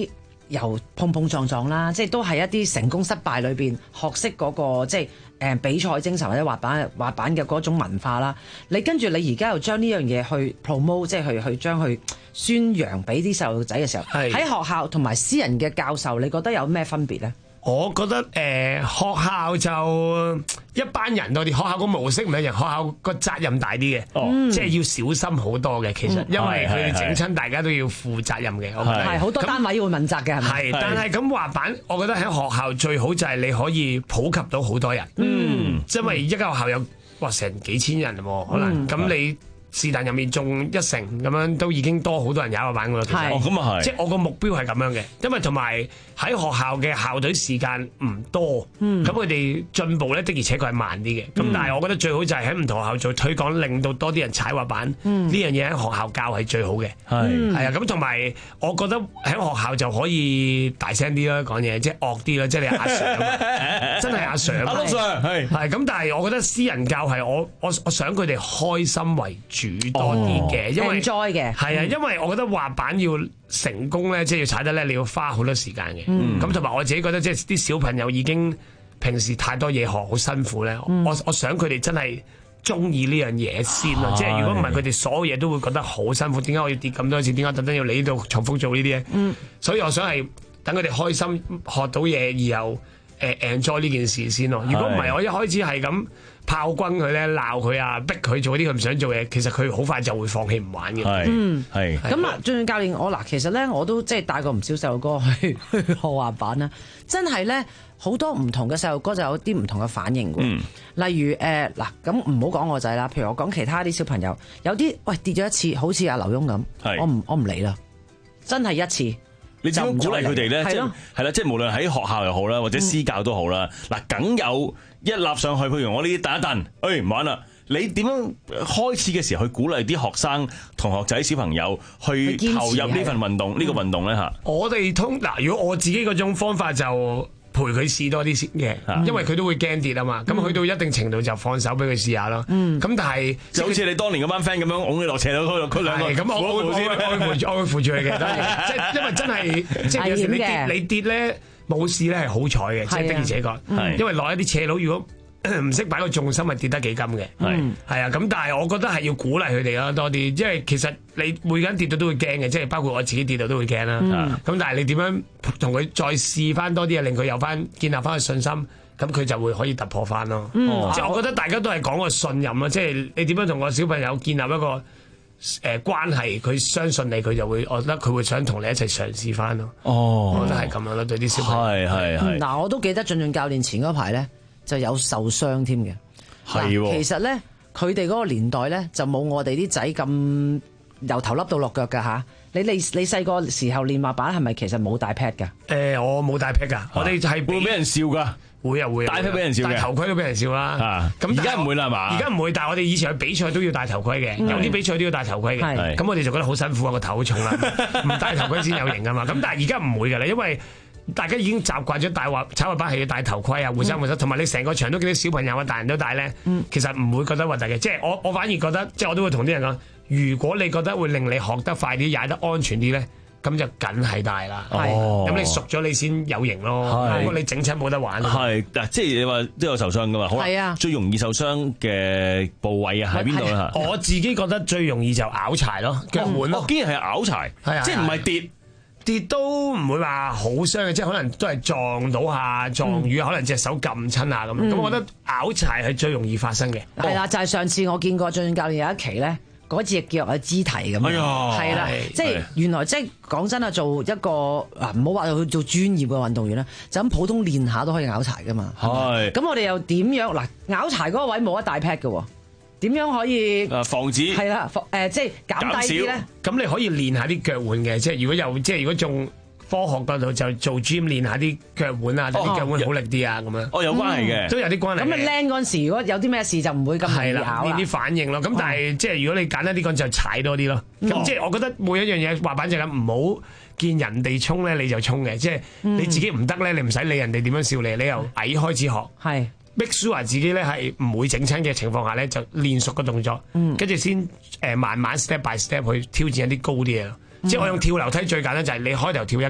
Speaker 25: 由碰碰撞撞啦，即係都係一啲成功失敗裏邊學識嗰、嗰個即係誒比賽精神或者滑板滑板嘅嗰種文化啦。你跟住你而家又將呢樣嘢去 promote， 即係去去將佢宣揚俾啲細路仔嘅時候，喺學校同埋私人嘅教授，你覺得有咩分別咧？
Speaker 9: 我覺得誒、呃、學校就一班人多啲，學校個模式唔一樣，學校個責任大啲嘅，哦、即係要小心好多嘅。其實、嗯、因為佢哋整親，大家都要負責任嘅。
Speaker 25: 係好多單位要問責嘅，係咪？
Speaker 9: 係，但係咁滑板，我覺得喺學校最好就係你可以普及到好多人。嗯，因為一間學校有哇成幾千人喎，可能咁、嗯、你。是但入面中一成咁樣都已經多好多人踩滑板噶啦，其實
Speaker 12: 哦咁啊係，
Speaker 9: 即係我個目標係咁樣嘅，因為同埋喺學校嘅校隊時間唔多，咁佢哋進步咧的而且確係慢啲嘅，咁、嗯、但係我覺得最好就係喺唔同學校做推廣，令到多啲人踩滑板，呢、嗯、樣嘢喺學校教係最好嘅，係係啊，咁同埋我覺得喺學校就可以大聲啲啦，講嘢即係惡啲啦，即係你阿 Sir， 真係阿 Sir， 阿 Sir 係係咁，但係我覺得私人教係我我我想佢哋開心為主多啲嘅，因為
Speaker 25: enjoy 嘅
Speaker 9: 係啊，因為我覺得滑板要成功咧，即係要踩得咧，你要花好多時間嘅。咁同埋我自己覺得，即係啲小朋友已經平時太多嘢學，好辛苦咧。嗯、我我想佢哋真係中意呢樣嘢先咯。即係如果唔係，佢哋所有嘢都會覺得好辛苦。點解我要跌咁多次？點解特登要嚟呢度重複做呢啲咧？嗯、所以我想係等佢哋開心學到嘢，然後誒 enjoy 呢件事先咯。如果唔係，我一開始係咁。炮轟佢咧，鬧佢啊，逼佢做啲佢唔想做嘢，其實佢好快就會放棄唔玩嘅。
Speaker 25: 嗯，係。咁啊，俊俊教練，我嗱，其實咧我都即係帶過唔少細路哥去去學滑板啦，真係咧好多唔同嘅細路哥就有啲唔同嘅反應嘅。嗯、例如誒嗱，咁唔好講我仔啦，譬如我講其他啲小朋友，有啲喂跌咗一次，好似阿劉墉咁，我唔我唔理啦，真係一次。
Speaker 12: 你點樣鼓勵佢哋咧？即係係啦，即係無論喺學校又好啦，或者私教都好啦。嗱、嗯，梗有一立上去，譬如我呢啲蹬一蹬，誒唔玩啦。你點樣開始嘅時候去鼓勵啲學生、同學仔、小朋友去投入呢份運動、呢、呢個運動咧嚇？我哋通嗱，如果我自己嗰種方法就。陪佢試多啲先嘅，因為佢都會驚跌啊嘛。咁、嗯、去到一定程度就放手俾佢試下咯。咁、嗯、但係就好似你當年嗰班 friend 咁樣拱你落斜度，佢兩個咁我我我會扶我會扶住佢嘅，即係因為真係即係有時你跌你跌咧冇事咧係好彩嘅，即係的而且確。因為落一啲斜路，如果唔識擺個重心，咪跌得幾金嘅。係係啊，咁但係我覺得係要鼓勵佢哋咯多啲，因為其實你每個人跌到都會驚嘅，即係包括我自己跌到都會驚啦。咁、嗯、但係你點樣同佢再試翻多啲嘢，令佢有翻建立翻個信心，咁佢就會可以突破翻咯。嗯、即係我覺得大家都係講個信任咯，即係你點樣同個小朋友建立一個誒、呃、關係，佢相信你，佢就會，我覺得佢會想同你一齊嘗試翻咯。哦，我覺得係咁樣咯，對啲小朋友。係係係。嗱、嗯，我都記得俊俊教練前嗰排咧。就有受傷添嘅，係喎。其實咧，佢哋嗰個年代咧就冇我哋啲仔咁由頭笠到落腳㗎吓。你你你細個時候練滑板係咪其實冇帶 pad 㗎？誒、呃，我冇帶 pad 㗎，啊、我哋係會俾人笑㗎，會啊會啊，帶 pad 俾人笑嘅，戴頭盔都俾人笑啦。咁而家唔會啦嘛，而家唔會，但係我哋以前去比賽都要戴頭盔嘅，嗯、有啲比賽都要戴頭盔嘅。咁我哋就覺得好辛苦啊，個頭好重啦，唔戴頭盔先有型㗎嘛。咁但係而家唔會㗎啦，因為大家已經習慣咗戴滑踩滑板係要戴頭盔啊，護身護身，同埋你成個場都見到小朋友啊、大人都戴咧，嗯、其實唔會覺得核突嘅。即係我我反而覺得，即係我都會同啲人講，如果你覺得會令你學得快啲、踩得安全啲咧，咁就梗係戴啦。咁、哦、你熟咗你先有型咯。如果你整親冇得玩。係嗱，即係你話都有受傷噶嘛？好啦，最容易受傷嘅部位啊，喺邊度咧？我自己覺得最容易就拗柴咯，腳腕咯。竟然係拗柴，即係唔係跌？跌都唔會話好傷嘅，即係可能都係撞到下撞瘀，嗯、可能隻手撳親啊咁。咁、嗯、我覺得拗柴係最容易發生嘅。係啦、哦，就係、是、上次我見過俊俊教練有一期咧，嗰隻腳係肢體咁。係啊，係啦，即係原來即係講真啊，做一個啊唔好話佢做專業嘅運動員啦，就咁普通練下都可以拗柴噶嘛。係。咁我哋又點樣嗱？拗柴嗰個位冇得帶 pad 嘅喎。點樣可以防止？係啦，誒、呃、即係減低啲咧。咁你可以練下啲腳腕嘅，即係如果有即係如果仲科學嗰度就做 gym 練下啲腳腕啊，啲、哦、腳腕好力啲啊咁樣。哦，有關係嘅、嗯，都有啲關係。咁你靚嗰陣時，如果有啲咩事就唔會咁易拗啦。練啲反應咯。咁但係、哦、即係如果你簡單啲講就踩多啲咯。咁、哦、即係我覺得每一樣嘢滑板就咁，唔好見人哋衝咧你就衝嘅。即係你自己唔得咧，你唔使理人哋點樣笑你，你由矮開始學。係。make sure 自己咧係唔會整親嘅情況下咧，就練熟個動作，跟住、嗯、先誒慢慢 step by step 去挑戰一啲高啲嘢咯。嗯、即係我用跳樓梯最簡單就係你開頭跳一級，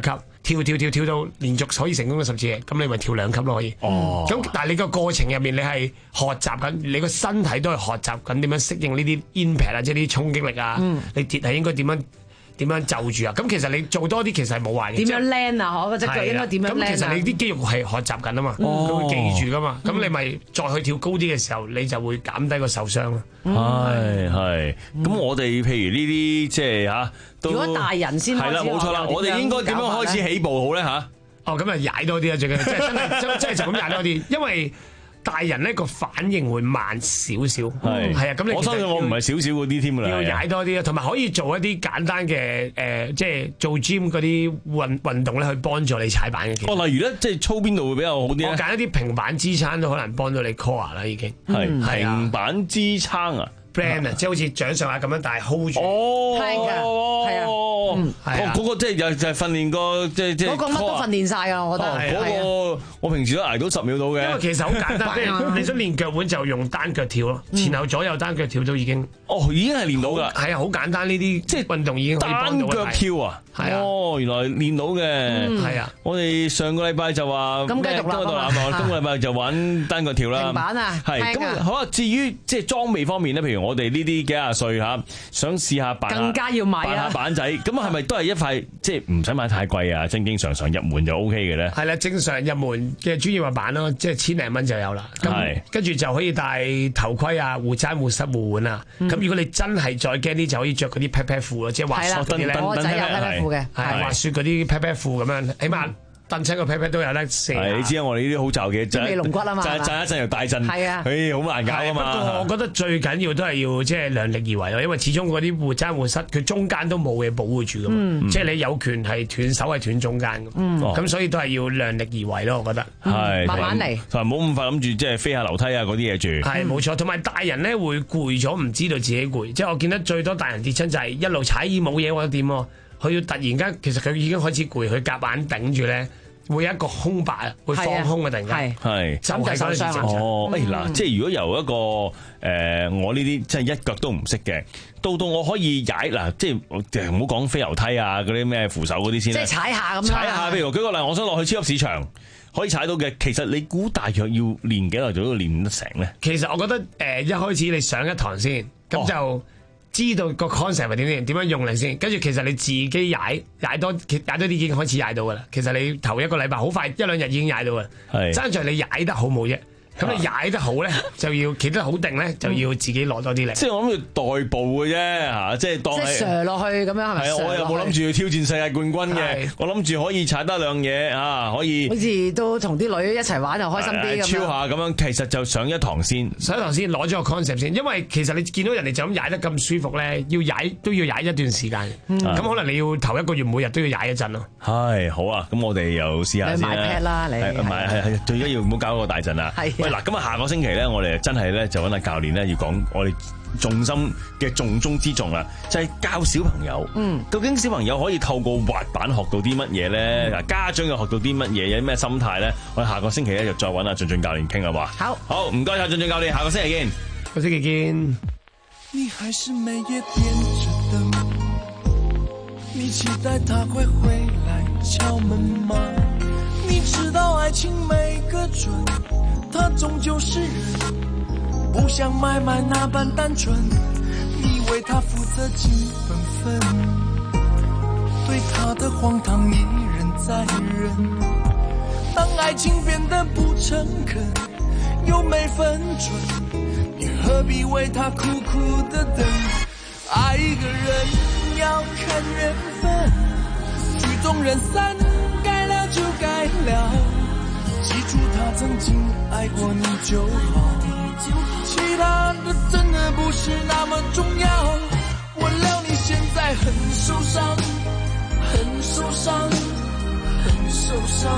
Speaker 9: 跳跳跳跳到連續可以成功嘅十次嘅，咁你咪跳兩級咯可以。
Speaker 12: 哦，
Speaker 9: 咁但係你個過程入面，你係學習緊，你個身體都係學習緊點樣適應呢啲 impact 啊，即係呢啲衝擊力啊。
Speaker 25: 嗯、
Speaker 9: 你跌係應該點樣點樣就住啊？咁其實你做多啲其實係冇壞嘅。
Speaker 25: 點樣 land 啊？我嗰隻腳應該點樣 land 啊？
Speaker 9: 咁其實你啲肌肉係學習緊啊嘛，佢、哦、會記住噶嘛。咁、嗯、你咪再去跳高啲嘅時候，你就會減低個受傷咯。
Speaker 12: 係係。咁我哋譬如呢啲即係嚇，如
Speaker 25: 果大人先係啦，
Speaker 12: 冇錯啦。我哋應該點樣開始起步好咧嚇？
Speaker 9: 哦，咁啊踩多啲啊，最緊要即係真係真真係就咁踩多啲，因為大人咧個反應會慢少少，係係啊，咁你
Speaker 12: 我相信我唔係少少嗰啲添㗎啦，
Speaker 9: 要踩多啲啊，同埋可以做一啲簡單嘅誒、呃，即係做 gym 嗰啲運運動咧，去幫助你踩板嘅。
Speaker 12: 哦，例如咧，即係操邊度會比較好啲咧？
Speaker 9: 我揀一啲平板支撐都可能幫到你 core 啦，已經
Speaker 12: 係、嗯、平板支撐啊。
Speaker 9: brand 啊，即係好似掌上壓咁樣，但係 hold 住。
Speaker 12: 哦，
Speaker 25: 係㗎，係啊，
Speaker 9: 嗯，係啊，
Speaker 12: 嗰個即係就就係訓練個即係即係。
Speaker 25: 嗰個乜都訓練晒㗎，我覺得。
Speaker 12: 嗰個我平時都捱到十秒到嘅。
Speaker 9: 因為其實好簡單，即係你想練腳腕就用單腳跳咯，前後左右單腳跳都已經。
Speaker 12: 哦，已經係練到㗎。
Speaker 9: 係啊，好簡單呢啲即係運動已經可以幫到。
Speaker 12: 單腳跳啊！
Speaker 9: 係啊，
Speaker 12: 哦，原來練到嘅。
Speaker 9: 係啊，
Speaker 12: 我哋上個禮拜就話
Speaker 25: 咁繼續啦，
Speaker 12: 今個禮拜就玩單腳跳啦。
Speaker 25: 平板啊，
Speaker 12: 係咁好啊。至於即係裝備方面咧，譬如我哋呢啲幾廿歲嚇，想試下扮
Speaker 25: 更加要買啊，
Speaker 12: 扮下板仔。咁啊，係咪都係一塊即係唔使買太貴啊？正經常常入門就 O K 嘅咧。
Speaker 9: 係啦，正常入門嘅專業滑板咯，即係千零蚊就有啦。咁跟住就可以戴頭盔啊、護踭、護膝、護腕啊。咁、嗯、如果你真係再驚啲，就可以着嗰啲 pat pat 褲咯，即係滑雪嗰啲咧。
Speaker 25: 我仔有 pat pat 褲嘅，
Speaker 9: 係滑雪嗰啲 pat pat 褲咁樣，起碼。蹬親個 pat pat 都有得射，
Speaker 12: 係你知啊！我哋呢啲好就嘅，
Speaker 25: 即係龍骨啊嘛，
Speaker 12: 震一震又大震，
Speaker 25: 係啊，
Speaker 12: 誒好難搞啊嘛。
Speaker 9: 不過我覺得最緊要都係要即係量力而為咯，因為始終嗰啲護踭護膝佢中間都冇嘢保護住噶嘛，嗯、即係你有權係斷手係斷中間咁，咁、嗯、所以都係要量力而為咯，我覺得。
Speaker 12: 係、嗯、
Speaker 25: 慢慢嚟，
Speaker 12: 同埋唔好咁快諗住即係飛下樓梯啊嗰啲嘢住。
Speaker 9: 係冇錯，同埋大人咧會攰咗，唔知道自己攰，即係我見得最多大人跌親就係一路踩冇嘢我點喎，佢要突然間其實佢已經開始攰，佢夾硬頂住咧。會有一個空白啊，會放空啊，突然間
Speaker 12: 係
Speaker 9: 就係受傷
Speaker 12: 哦。誒嗱，即係如果由一個誒、呃、我呢啲即係一腳都唔識嘅，到到我可以踩嗱，即係唔好講飛樓梯啊，嗰啲咩扶手嗰啲先。
Speaker 25: 即係踩下咁樣。
Speaker 12: 踩下，譬如舉個例，我想落去超級市場可以踩到嘅，其實你估大約要練幾耐就都練得成咧？
Speaker 9: 其實我覺得誒、呃、一開始你上一堂先，咁就。哦知道個 concept 係點樣點樣用嚟先，跟住其實你自己踩踩多踩多啲已經開始踩到噶啦。其實你頭一個禮拜好快一兩日已經踩到噶啦，爭在你踩得好冇啫。咁你踩得好咧，就要企得好定咧，就要自己攞多啲力。
Speaker 12: 即係我諗住代步嘅啫嚇，即係當
Speaker 25: 即係上落去咁樣係咪？
Speaker 12: 係啊，我又冇諗住要挑戰世界冠軍嘅，我諗住可以踩得兩嘢啊，可以。
Speaker 25: 好似都同啲女一齊玩又開心啲咁樣。
Speaker 12: 超下咁樣，其實就上一堂先，
Speaker 9: 上一堂先攞咗個 concept 先，因為其實你見到人哋就咁踩得咁舒服咧，要踩都要踩一段時間。咁、嗯、可能你要頭一個月每日都要踩一陣咯。
Speaker 12: 係好啊，咁我哋又試下先啦。
Speaker 25: 你買 pad 啦，你
Speaker 12: 買係係最緊要唔好搞個大陣啊。喂嗱，咁啊下個星期咧，我哋真係咧就揾阿教練咧，要講我哋重心嘅重中之重啦，就係、是、教小朋友。嗯，究竟小朋友可以透過滑板學到啲乜嘢咧？嗱、嗯，家長又學到啲乜嘢？有啲咩心態咧？我哋下個星期咧就再揾阿俊俊教練傾啦，話好，好唔該晒俊俊教練，下個星期見，
Speaker 9: 下個星期見。
Speaker 13: 你還是每夜點着燈，你期待他會回來敲門嗎？你知道愛情沒個準，他終究是人，不像買賣那般單純，你為他負責盡本分，對他的荒唐一忍再忍，當愛情變得不誠懇又沒分寸，你何必為他苦苦的等？愛一個人要看緣分，曲終人散，該了就該了，記住他曾經愛過你就好，其他的真的不是那麼重要。我料你現在很受傷，很受傷，很受傷，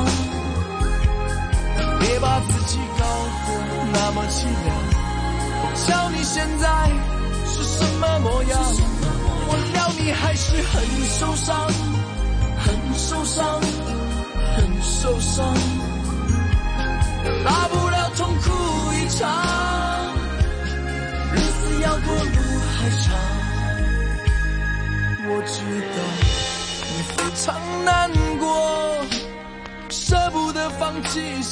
Speaker 13: 別把自己搞得那麼淒涼，想你現在是什麼模樣？我料你還是很受傷，很受傷，很受傷，大不了痛哭一場，日子要過路還長，我知道你非常難過。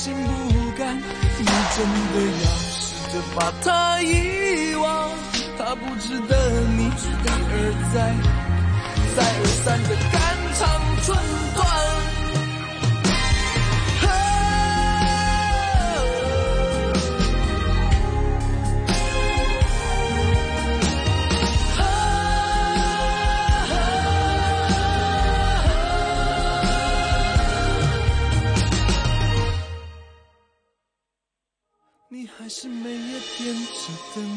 Speaker 13: 心不甘，你真的要試着把它遺忘，它不值得你一而再再而三的肝腸寸斷。你還是每夜點着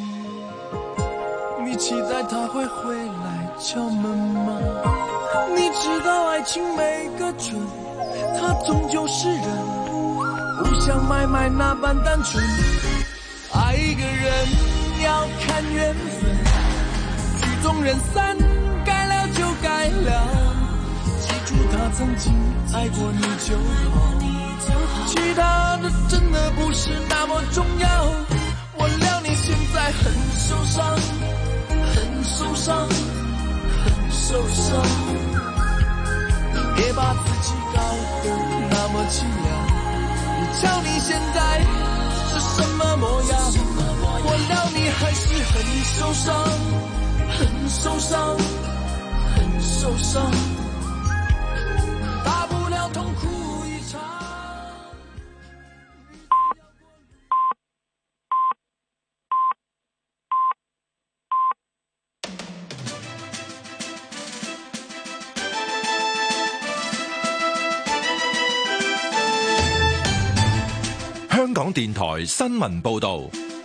Speaker 13: 燈，你期待他會回來敲門嗎？你知道愛情每個春，它終究是人，不像買賣那般單純。愛一個人要看緣分，曲終人散，該了就該了，記住他曾經愛過你就好，其他的真的不是那麼重要。我料你現在很受傷，很受傷，很受傷，別把自己搞得那麼凄涼。你瞧你現在是什麼模樣？我料你還是很受傷，很受傷，很受傷，大不了痛苦一場。
Speaker 4: 香港電台新聞報道，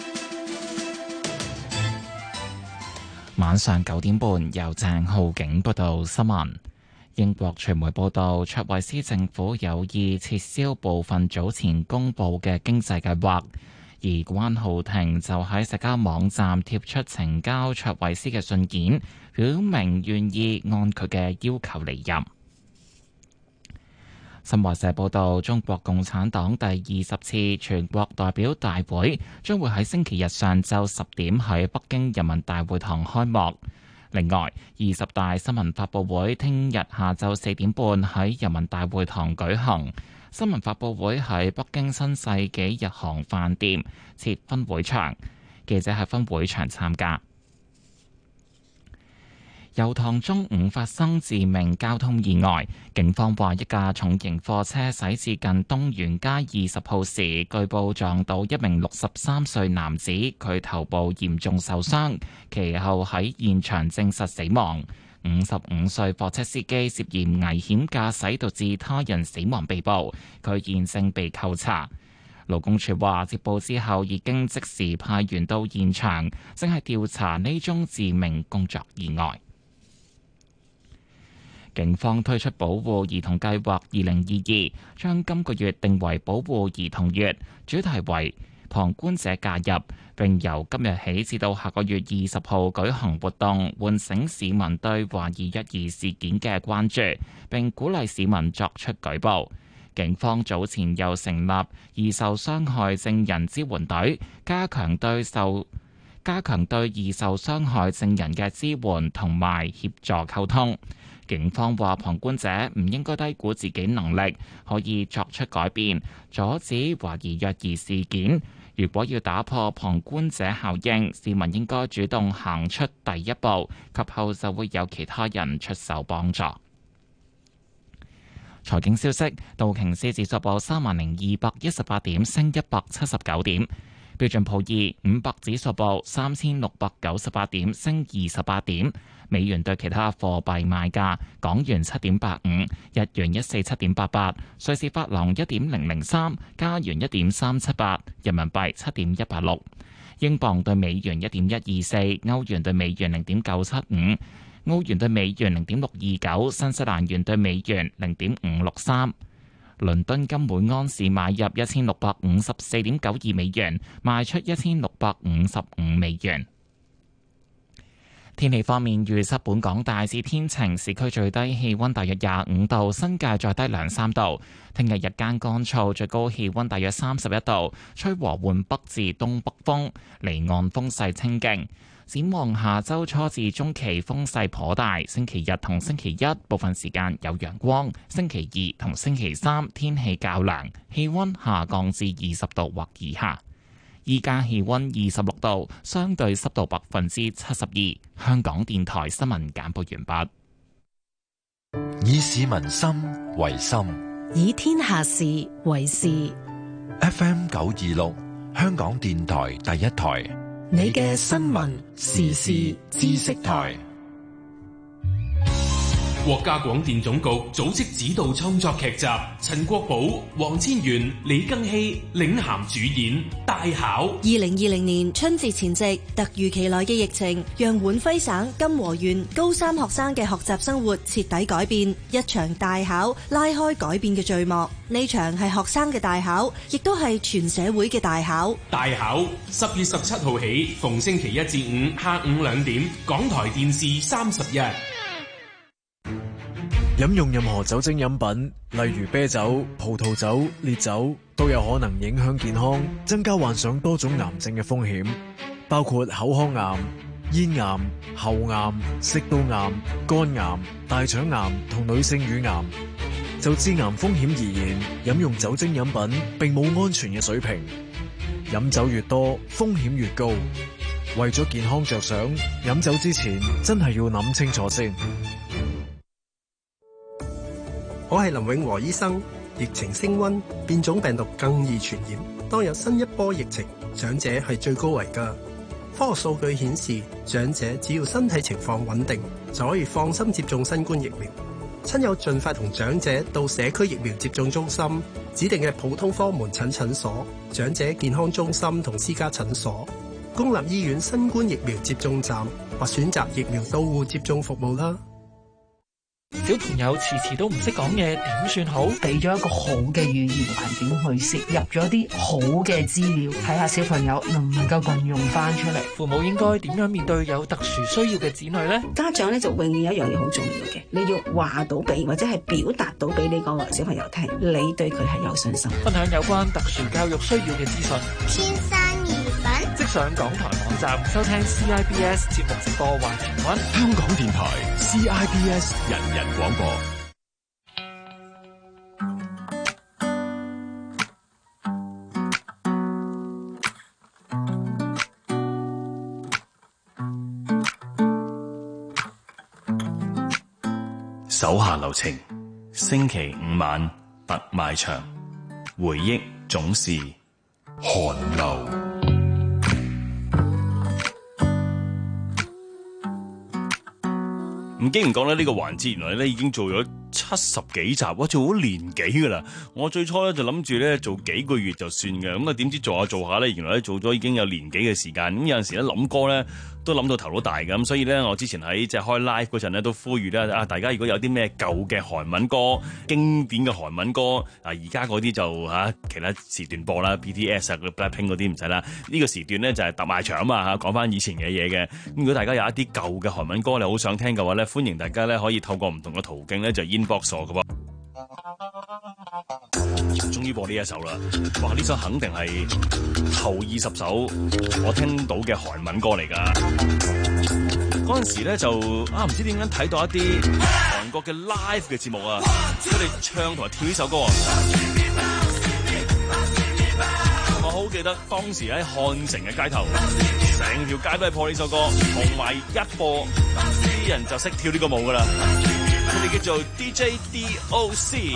Speaker 1: 晚上九點半由鄭浩景報道新聞。英國傳媒報道，卓慧思政府有意撤銷部分早前公布嘅經濟計劃，而關浩庭就喺社交網站貼出呈交卓慧思嘅信件，表明願意按佢嘅要求離任。新華社報道，中國共產黨第二十次全國代表大會將會喺星期日上晝十點喺北京人民大會堂開幕。另外，二十大新聞發佈會聽日下晝四點半喺人民大會堂舉行。新聞發佈會喺北京新世紀日航飯店設分會場，記者喺分會場參加。油塘中午發生致命交通意外，警方話一架重型貨車駛至近東源街二十號時，據報撞到一名六十三歲男子，佢頭部嚴重受傷，其後喺現場證實死亡。五十五歲貨車司機涉嫌危險駕駛導致他人死亡被捕，佢現正被扣查。勞工處話接報之後已經即時派員到現場，正係調查呢宗致命工作意外。警方推出保護兒童計劃二零二二，將今個月定為保護兒童月，主題為旁觀者介入，並由今日起至到下個月二十號舉行活動，喚醒市民對懷疑虐兒事件嘅關注，並鼓勵市民作出舉報。警方早前又成立易受傷害證人支援隊，加強對受加強對易受傷害證人嘅支援同埋協助溝通。警方話，旁觀者唔應該低估自己能力，可以作出改變，阻止懷疑虐兒事件。如果要打破旁觀者效應，市民應該主動行出第一步，及後就會有其他人出手幫助。財經消息，道瓊斯指數報三萬零二百一十八點，升一百七十九點。標準普爾五百指數報三千六百九十八點，升二十八點。美元對其他貨幣賣價：港元七點八五，日元一四七點八八，瑞士法郎一點零零三，加元一點三七八，人民幣七點一八六，英鎊對美元一點一二四，歐元對美元零點九七五，澳元對美元零點六二九，新西蘭元對美元零點五六三。倫敦金每安士買入一千六百五十四點九二美元，賣出一千六百五十五美元。天氣方面，預測本港大致天晴，市區最低氣溫大約廿五度，新界再低兩三度。聽日日間乾燥，最高氣溫大約三十一度，吹和緩北至東北風，離岸風勢清勁。 展望下周初至中期風勢頗大，星期日同星期一部分時間有陽光，星期二同星期三天氣較涼，氣溫下降至二十度或以下。依家氣溫二十六度，相對濕度百分之七十二。香港電台新聞簡報完
Speaker 4: 畢。以市民心為心，
Speaker 2: 以天下事為事。
Speaker 4: F M 九二六，香港電台第一台，
Speaker 2: 你嘅新聞時事知識台。
Speaker 22: 國家廣電總局組織指導創作劇集，陳國寶、黃千源、李庚希領銜主演《大考》。
Speaker 10: 二零二零年春節前夕，突如其來嘅疫情，讓皖徽省金和縣高三學生嘅學習生活徹底改變。一場大考拉開改變嘅序幕，呢場係學生嘅大考，亦都係全社會嘅大考。
Speaker 22: 大考十月十七號起，逢星期一至五下午兩點，港台電視三十一。
Speaker 7: 飲用任何酒精飲品，例如啤酒、葡萄酒、烈酒，都有可能影響健康，增加患上多種癌症嘅風險，包括口腔癌、咽癌、喉癌、食道癌、肝癌、大腸癌同女性乳癌。就致癌風險而言，飲用酒精飲品並冇安全嘅水平，飲酒越多，風險越高。為咗健康着想，飲酒之前真係要諗清楚先。
Speaker 11: 我係林永和醫生。疫情升溫，變種病毒更易傳染。當有新一波疫情，長者係最高危㗎。科學數據顯示，長者只要身體情況穩定，就可以放心接種新冠疫苗。親友盡快同長者到社區疫苗接種中心、指定嘅普通科門診診所、長者健康中心同私家診所、公立醫院新冠疫苗接種站或選擇疫苗到戶接種服務啦。
Speaker 15: 小朋友遲遲都唔識講嘢，點算好？俾咗一個好嘅語言環境去攝入咗啲好嘅資料，睇下小朋友能唔能夠運用翻出嚟。父母應該點樣面對有特殊需要嘅子女呢？
Speaker 16: 家長咧就永遠有一樣嘢好重要嘅，你要話到俾或者係表達到俾你個小朋友聽，你對佢係有信心。
Speaker 15: 分享有關特殊教育需要嘅資訊。
Speaker 17: 天生異品，
Speaker 15: 即上港台網站收聽 C I B S 節目直播或重溫。
Speaker 4: 香港電台 C I B S 人人廣播。
Speaker 12: 手下留情，星期五晚特賣場，回憶總是寒流。唔經唔講咧，呢個環節原來咧已經做咗七十幾集，哇，做咗年幾噶啦！我最初咧就諗住咧做幾個月就算嘅，咁啊點知做下做下咧，原來咧做咗已經有年幾嘅時間。咁有陣時咧諗歌咧都諗到頭都大嘅，咁所以咧我之前喺即係開 live 嗰陣咧都呼籲咧啊，大家如果有啲咩舊嘅韓文歌、經典嘅韓文歌啊，而家嗰啲就嚇其他時段播啦 ，B T S 啊、Blackpink 嗰啲唔使啦。呢個時段咧就係特賣場啊嘛嚇，講翻以前嘅嘢嘅。咁如果大家有一啲舊嘅韓文歌你好想聽嘅話咧，歡迎大家咧可以透過唔同嘅途徑咧就 inbox 我嘅噃。終於播呢一首啦！哇，呢首肯定係頭二十首我聽到嘅韓文歌嚟㗎。嗰陣時咧就啊唔知點解睇到一啲韓國嘅 live 嘅節目啊，佢哋唱同埋跳呢首歌啊。我好記得當時喺漢城嘅街頭，成條街都係播呢首歌，同埋一播啲人就識跳呢個舞㗎啦。佢哋叫做 D J D O C。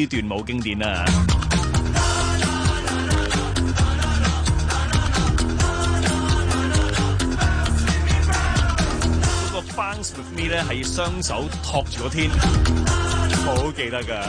Speaker 12: 呢段舞經典啊！嗰個 Bounce With Me 咧係雙手托住個天，好記得㗎。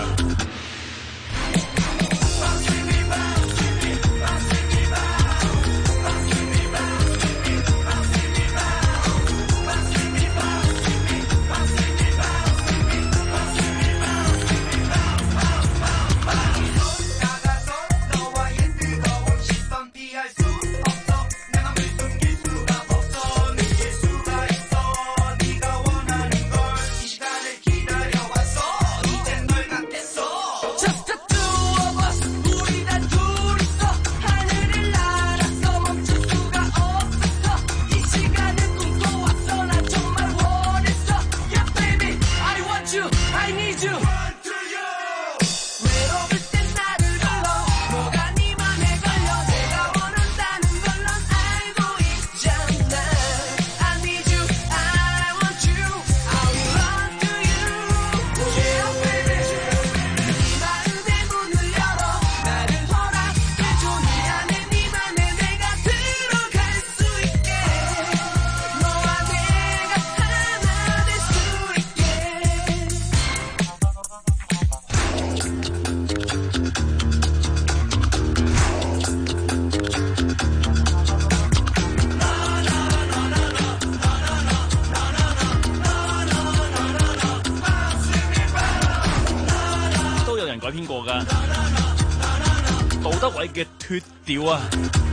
Speaker 12: 改編過㗎，杜德偉嘅脫調啊，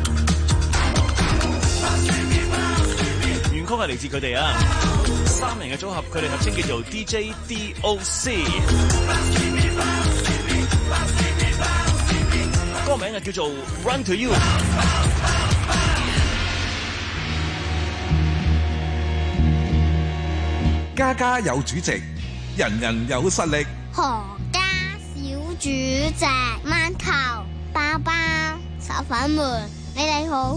Speaker 12: 原曲係嚟自佢哋啊，三人嘅組合，佢哋合稱叫做 D J D O C， 歌名啊叫做 Run To You。
Speaker 18: 家家有主席，人人有實力。
Speaker 17: 何家小主席，饅頭、包包、手粉們，你哋好。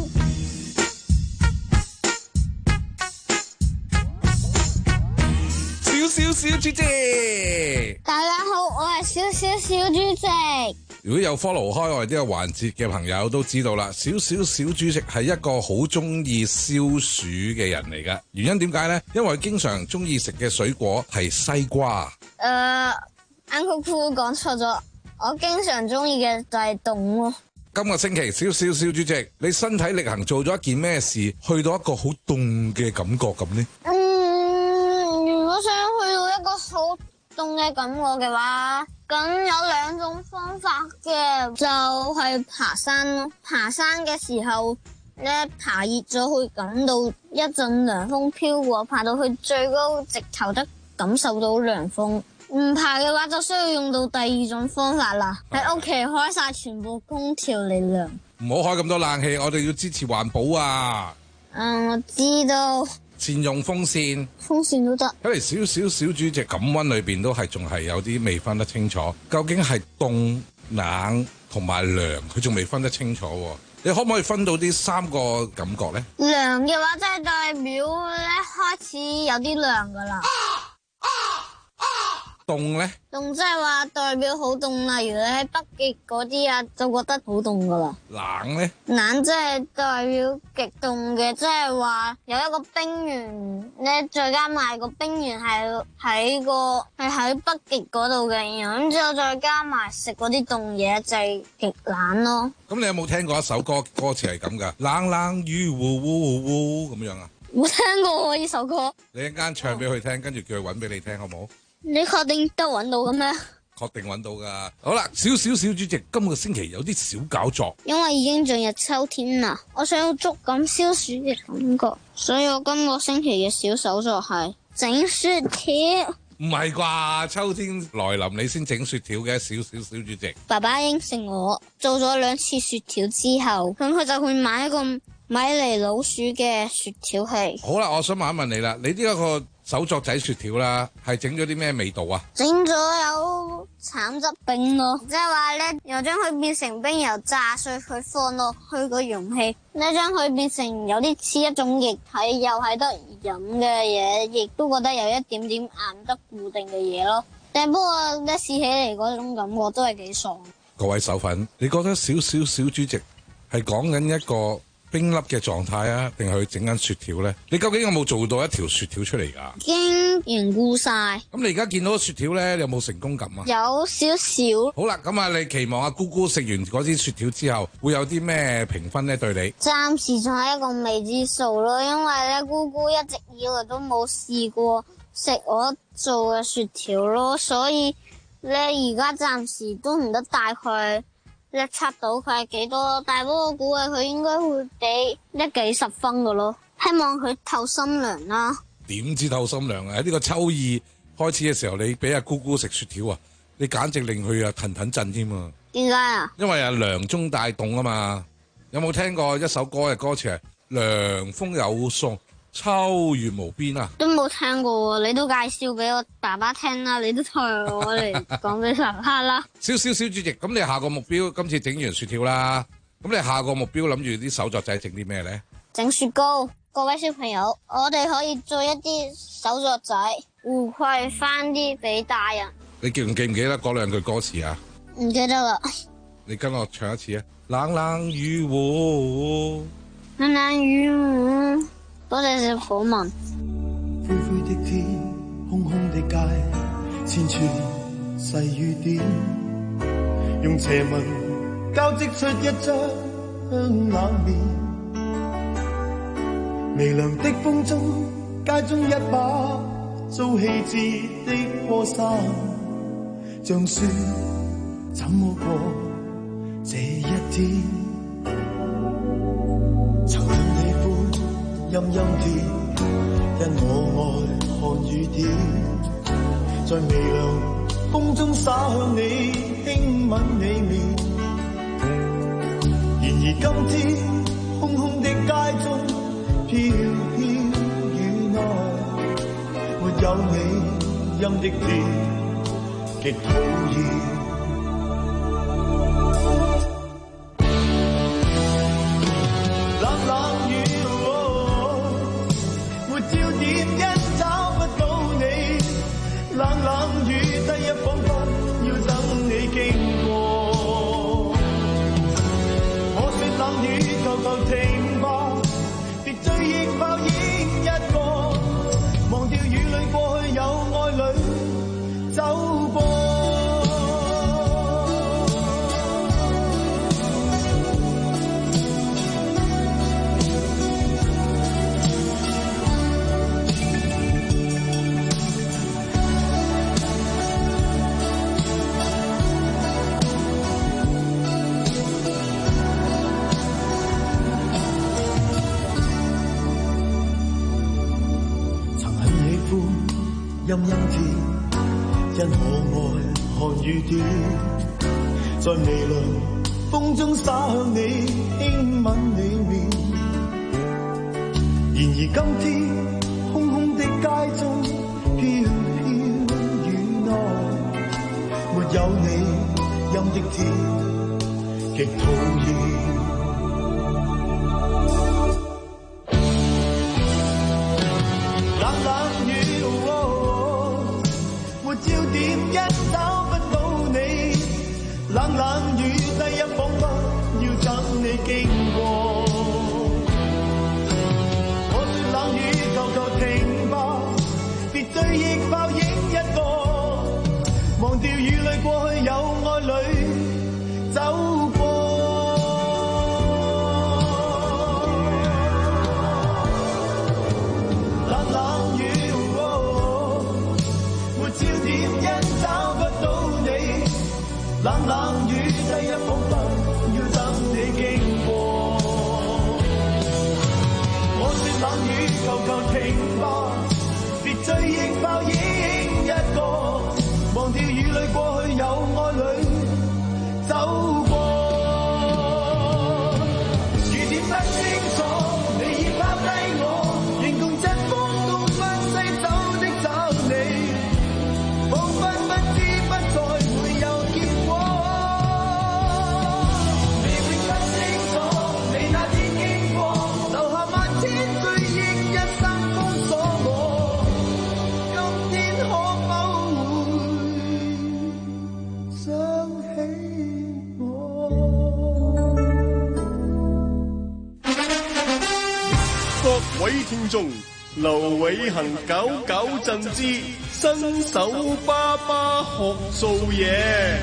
Speaker 18: 小小小主席，
Speaker 17: 大家好，我係小小小主席。
Speaker 18: 如果有 follow 開我哋呢個環節嘅朋友都知道啦，小小小主席係一個好中意消暑嘅人嚟噶。原因點解呢？因為佢經常中意食嘅水果係西瓜。
Speaker 17: 誒、uh,，Uncle Cool 講錯咗，我經常中意嘅就係凍咯。
Speaker 18: 今個星期小小小主席，你身體力行做咗一件咩事，去到一個好凍嘅感覺咁呢？
Speaker 17: 嗯，如果想去到一個好凍嘅感覺嘅話，咁有兩種方法嘅，就係爬山咯。爬山嘅時候咧，爬熱咗會感到一陣涼風飄過，爬到去最高直頭得感受到涼風。唔爬嘅話就需要用到第二種方法啦，喺屋企開晒全部空調嚟涼。
Speaker 18: 唔好開咁多冷氣，我哋要支持環保啊！
Speaker 17: 嗯，我知道。
Speaker 18: 善用風扇，
Speaker 17: 風扇都得。
Speaker 18: 睇嚟小小小主席感溫裏邊都係仲係有啲未分得清楚，究竟係凍、冷同埋涼，佢仲未分得清楚。你可唔可以分到啲三個感覺呢？
Speaker 17: 涼嘅話，即係代表咧開始有啲涼噶啦。
Speaker 18: 凍咧？
Speaker 17: 凍即係話代表好凍，例如你喺北極嗰啲啊，就覺得好凍噶啦。
Speaker 18: 冷咧？
Speaker 17: 冷即係代表極凍嘅，即係話有一個冰原咧，再加埋個冰原係喺個係喺北極嗰度嘅，然後咁之後再加埋食嗰啲凍嘢，就係極冷咯。
Speaker 18: 咁你有冇聽過一首歌，歌詞係咁噶？冷冷雨嗚嗚嗚嗚咁樣啊？
Speaker 17: 冇聽過喎呢首歌。
Speaker 18: 你一間唱俾佢聽，跟住叫佢搵俾你聽，好唔好？
Speaker 17: 你確定得揾到嘅咩？
Speaker 18: 確定揾到噶。好啦，小小小主席今個星期有啲小搞作，
Speaker 17: 因為已經進入秋天啦，我想要觸感消暑嘅感覺，所以我今個星期嘅小手作係整雪條。
Speaker 18: 唔係啩？秋天來臨你先整雪條嘅，小小小主席。
Speaker 17: 爸爸應承我做咗兩次雪條之後，咁佢就會買一個米妮老鼠嘅雪條器。
Speaker 18: 好啦，我想問一問你啦，你呢一個手作仔雪條啦，係整咗啲咩味道啊？
Speaker 17: 整咗有橙汁冰咯，即係話咧，又將佢變成冰，又炸碎佢放落去個容器，咧將佢變成有啲似一種液體，又係得飲嘅嘢，亦都覺得有一點點硬得固定嘅嘢咯。 但不過一試起嚟嗰種感覺都係幾爽。
Speaker 18: 各位手粉，你覺得小小小主席係講緊一個冰粒嘅狀態啊，定係佢整緊雪條咧？你究竟有冇做到一條雪條出嚟㗎？
Speaker 17: 已經凝固晒。
Speaker 18: 咁你而家見到雪條咧，你有冇成功感啊？
Speaker 17: 有少少。
Speaker 18: 好啦，咁啊，你期望阿姑姑食完嗰支雪條之後，會有啲咩評分咧？對你？
Speaker 17: 暫時仲係一個未知數咯，因為咧姑姑一直以來都冇試過食我做嘅雪條咯，所以咧而家暫時都唔得大概咧測到佢係幾多，但係不過估計佢應該會俾一幾十分㗎咯，希望佢透心涼啦。
Speaker 18: 點知透心涼啊？喺呢個秋意開始嘅時候，你俾阿姑姑食雪條啊，你簡直令佢啊騰騰震添啊！
Speaker 17: 點解啊？
Speaker 18: 因為啊涼中帶凍啊嘛。有冇聽過一首歌嘅歌詞係涼風有送，秋月無邊啊？
Speaker 17: 都冇聽過喎，你都介紹俾我爸爸聽啦，你都代我嚟講俾爸爸啦。
Speaker 18: 少少小主席，咁你下個目標今次整完雪條啦，咁你下個目標諗住啲手作仔整啲咩咧？
Speaker 17: 整雪糕。各位小朋友，我哋可以做一啲手作仔，回饋翻啲俾大人。
Speaker 18: 你記唔記唔記得嗰兩句歌詞啊？
Speaker 17: 唔記得啦。
Speaker 18: 你跟我唱一次啊！冷冷雨和，
Speaker 17: 冷冷雨和。多謝小虎文。
Speaker 13: 灰灰的天，空空的街，千串細雨點，用斜紋交織出一張冷面。微涼的風中，街中一把遭棄置的波衫，像說怎麼過這一天。曾很喜歡陰陰天，因我愛看雨點，在微涼風中灑向你，輕吻你面。然而今天空空的街中，飄飄雨內，沒有你陰的天，極討厭。冷冷雨，哦，沒焦點一找不到你，冷冷雨低一彷彿要等你經過。我說冷雨，求求停吧。追憶泡影一個，忘掉雨裏過去，有愛侶走過。陰陰天，因我愛看雨點，在微涼風中灑向你，輕吻你面。然而今天空空的街中，飄飄雨內，沒有你陰的天，極討厭。冷冷雨，焦點一找不到你，冷冷雨低一彷彿要等你經過。我說冷雨，求求停吧，別追憶泡影一個，忘掉雨裏過去，有愛侶走過。
Speaker 14: 位聽眾，劉偉恒九九贈之新手爸爸學做嘢。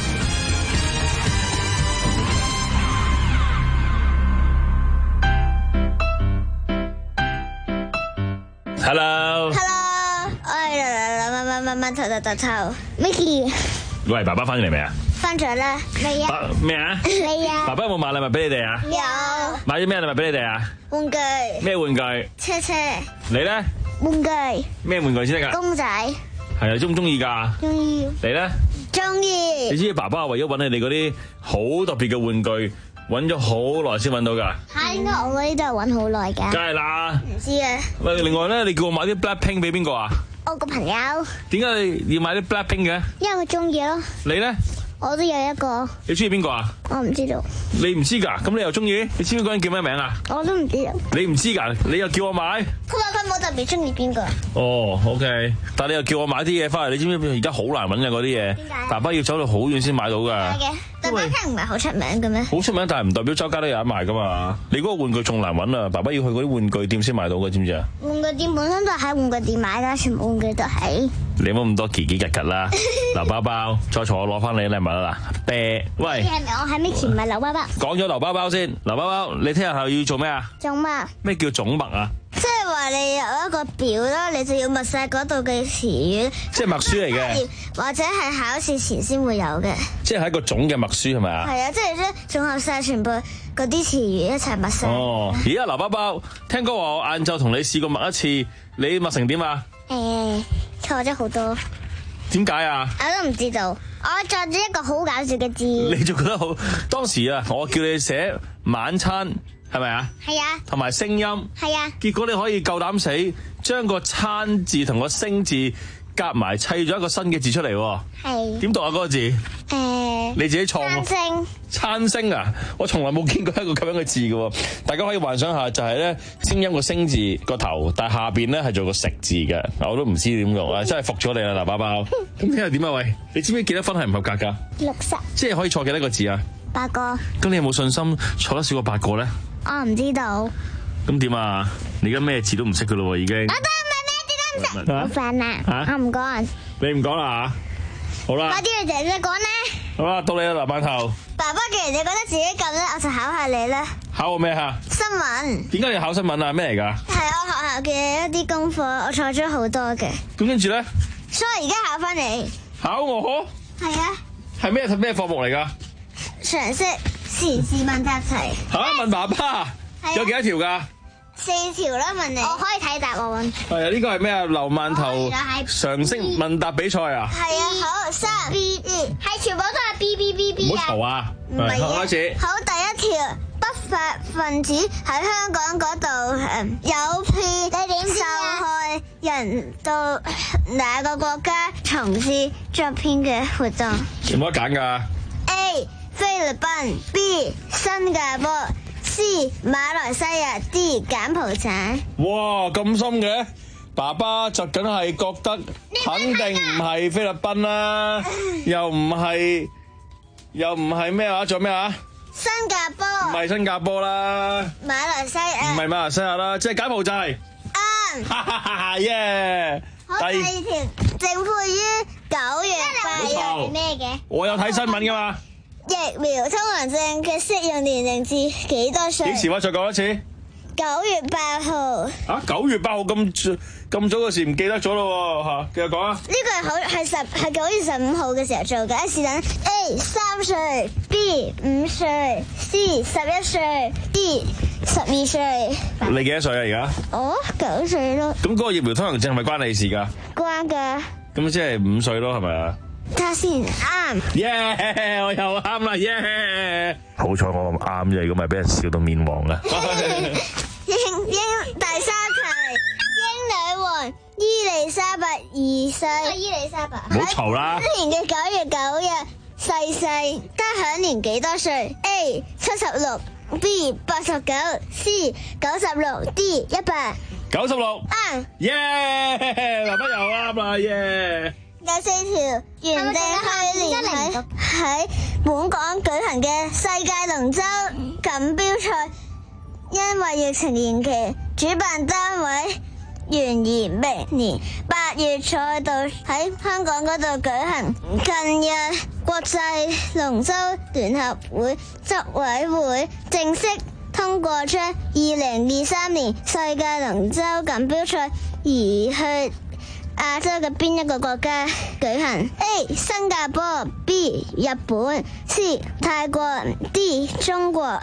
Speaker 12: Hello，Hello，
Speaker 17: 我係乜乜乜乜頭頭頭頭 Micky。
Speaker 12: 喂，爸爸翻咗嚟未啊？
Speaker 17: 翻咗啦，未啊？
Speaker 12: 咩啊？
Speaker 17: 未啊？
Speaker 12: 爸爸有冇買禮物俾你哋啊？
Speaker 17: 有。
Speaker 12: 買咗咩禮物俾你哋啊？
Speaker 17: 玩具。
Speaker 12: 咩玩具？
Speaker 17: 車車。
Speaker 12: 你咧？
Speaker 17: 玩具。
Speaker 12: 咩玩具先得噶？
Speaker 17: 公仔。
Speaker 12: 係啊，中唔中意噶？
Speaker 17: 中意。
Speaker 12: 你咧？
Speaker 17: 中意。
Speaker 12: 你知唔知爸爸為咗揾你哋嗰啲好特別嘅玩具，揾咗好耐先揾到噶？
Speaker 17: 嚇，應該我嗰啲都係揾好耐㗎。
Speaker 12: 梗係啦。
Speaker 17: 唔知啊。
Speaker 12: 喂，另外咧，你叫我買啲 Blackpink 俾邊個啊？
Speaker 17: 我個朋友。
Speaker 12: 點解你要買啲 Blackpink 嘅？
Speaker 17: 因為佢中意咯。
Speaker 12: 你咧？
Speaker 17: 我都有一個。
Speaker 12: 你中意邊個啊？
Speaker 17: 我唔知道。
Speaker 12: 你唔知㗎？咁你又中意？你知唔知嗰人叫咩名啊？
Speaker 17: 我都唔知道。
Speaker 12: 你唔知㗎？你又叫我買？
Speaker 17: 佢話佢冇特別中意邊個。
Speaker 12: 哦 ，OK，但係你又叫我買啲嘢翻嚟，你知唔知而家好難揾嘅嗰啲嘢？
Speaker 17: 點解？
Speaker 12: 爸爸要走到好遠先買到㗎。
Speaker 17: 係嘅，但係 Blackpink唔係好出名嘅咩？
Speaker 12: 好出名，但係唔代表周街都有得賣㗎嘛。你嗰個玩具仲難揾啊！爸爸要去嗰啲玩具店先買到嘅，知唔知啊？
Speaker 17: 玩具店本身都係喺玩具店買㗎，全部玩具都係。
Speaker 12: 你冇咁多奇奇吉吉啦，劉包包，再坐我攞翻你禮物啦嗱，啤，喂，
Speaker 17: 你係咪我係 Micky 唔係劉包包？
Speaker 12: 講咗劉包包先，劉包包，你聽日後要做咩啊？
Speaker 17: 做乜？
Speaker 12: 咩叫總默啊？
Speaker 17: 即係話你有一個表啦，你就要默晒嗰度嘅詞語，
Speaker 12: 即係默書嚟嘅，
Speaker 17: 或者係考試前先會有嘅。
Speaker 12: 即係一個總嘅默書係咪啊？
Speaker 17: 係啊，即係咧綜合晒全部嗰啲詞語一齊默晒。
Speaker 12: 哦，而家劉包包，聽講話我晏晝同你試過默一次，你默成點啊？
Speaker 17: 誒，錯咗好多。
Speaker 12: 點解啊？
Speaker 17: 我都唔知道，我作咗一個好搞笑嘅字。
Speaker 12: 你就覺得好？當時啊，我叫你寫晚餐，係咪啊？
Speaker 17: 係啊。
Speaker 12: 同埋聲音。
Speaker 17: 係啊。
Speaker 12: 結果你可以夠膽死，將個餐字同個聲字夾埋砌咗一個新嘅字出嚟喎。係。點讀啊？嗰個字？誒。你自己創。餐聲。餐聲啊！我從來冇見過一個咁樣嘅字嘅喎。大家可以幻想下，就係咧聲音個聲字個頭，但係下邊咧係做個食字嘅。我都唔知點用啊！真係服咗你啦，嗱，包包。咁聽日點啊？喂，你知唔知幾多分係唔合格㗎？
Speaker 17: 六十。即
Speaker 12: 係可以錯幾多個字啊？
Speaker 17: 八個。咁
Speaker 12: 你有冇信心錯得少過八個咧？
Speaker 17: 我唔知道。
Speaker 12: 咁點啊？你而家咩字都唔識㗎咯喎，已經。我都唔係咩字都唔識。好
Speaker 17: 煩啊！
Speaker 12: 嚇，
Speaker 17: 我唔講。
Speaker 12: 你唔講啦嚇？好啦。
Speaker 17: 快啲去姐姐講咧。
Speaker 12: 好啦，到你啦，嗱，饅頭。
Speaker 17: 爸爸，既然你覺得自己咁咧，我就考下你啦。
Speaker 12: 考我咩嚇？
Speaker 17: 新聞。點
Speaker 12: 解要考新聞啊？咩嚟㗎？
Speaker 17: 係我學校嘅一啲功課，我錯咗好多嘅。
Speaker 12: 咁跟住咧？
Speaker 17: 所以而家考翻你。
Speaker 12: 考我？
Speaker 17: 係啊。
Speaker 12: 係咩咩科目嚟㗎？
Speaker 17: 常識時事問答題。
Speaker 12: 嚇！問爸爸。有幾多條㗎？
Speaker 17: 四條啦，問你。我可以睇答案。
Speaker 12: 係啊，呢個係咩啊？劉饅頭常識問答比賽啊？
Speaker 17: 係啊，好三 B B，係全部都係 B B B B 啊！
Speaker 12: 唔好嘈啊！
Speaker 17: 唔係
Speaker 12: 開始。
Speaker 17: 好，第一條，不法分子喺香港嗰度誒誘騙受害人到哪個國家從事作騙嘅活動？
Speaker 12: 有冇得揀㗎
Speaker 17: ？A. 菲律賓 B. 新加坡 C. 馬來西亞 D. 柬埔寨。
Speaker 12: 哇，咁深嘅，爸爸就梗係覺得肯定唔係菲律賓啦，又唔係，又唔係咩話？仲有咩話？
Speaker 17: 新加坡。
Speaker 12: 唔係新加坡啦。
Speaker 17: 馬來西亞。
Speaker 12: 唔係馬來西亞啦，即係柬埔寨。
Speaker 17: 啱。
Speaker 12: 哈哈哈哈耶！
Speaker 17: 好，第二條，正配於九月八日係咩嘅？
Speaker 12: 我有睇新聞㗎嘛。
Speaker 17: 疫苗通行證嘅適用年齡至幾多歲？
Speaker 12: 幾時話？再講一次。
Speaker 17: 九月八號。
Speaker 12: 啊，九月八號咁咁早嘅事唔記得咗咯喎嚇，繼續講啊。
Speaker 17: 呢個係好係十係九月十五號嘅時候做嘅，是等 A 三歲 ，B 五歲 ，C 十一歲 ，D 十二歲。
Speaker 12: 你幾多歲啊？而家？
Speaker 17: 我九歲咯。
Speaker 12: 咁嗰個疫苗通行證係咪關你事㗎？
Speaker 17: 關㗎。
Speaker 12: 咁即係五歲咯，係咪啊？
Speaker 17: 睇下先，啱。
Speaker 12: 耶！我又啱啦，耶！好彩我咁啱啫，如果唔係俾人笑到面黃啊！
Speaker 17: 英英第三題，英女王伊麗莎白二世。伊麗莎白。
Speaker 12: 唔好嘈啦！
Speaker 17: 今年嘅九月九日逝世，得享年幾多歲 ？A 七十六 ，B 八十九 ，C 九十六 ，D 一百。
Speaker 12: 九十六。
Speaker 17: 啱。
Speaker 12: 耶！爸爸又啱啦，耶！
Speaker 17: 第四條，原定去年喺喺本港舉行嘅世界龍舟錦標賽因為疫情延期，主辦單位懸疑明年八月賽道喺香港嗰度舉行。近日，國際龍舟聯合會執委會正式通過將二零二三年世界龍舟錦標賽移去亞洲嘅邊一個國家舉行 ？A. 新加坡 B. 日本 C. 泰國 D. 中國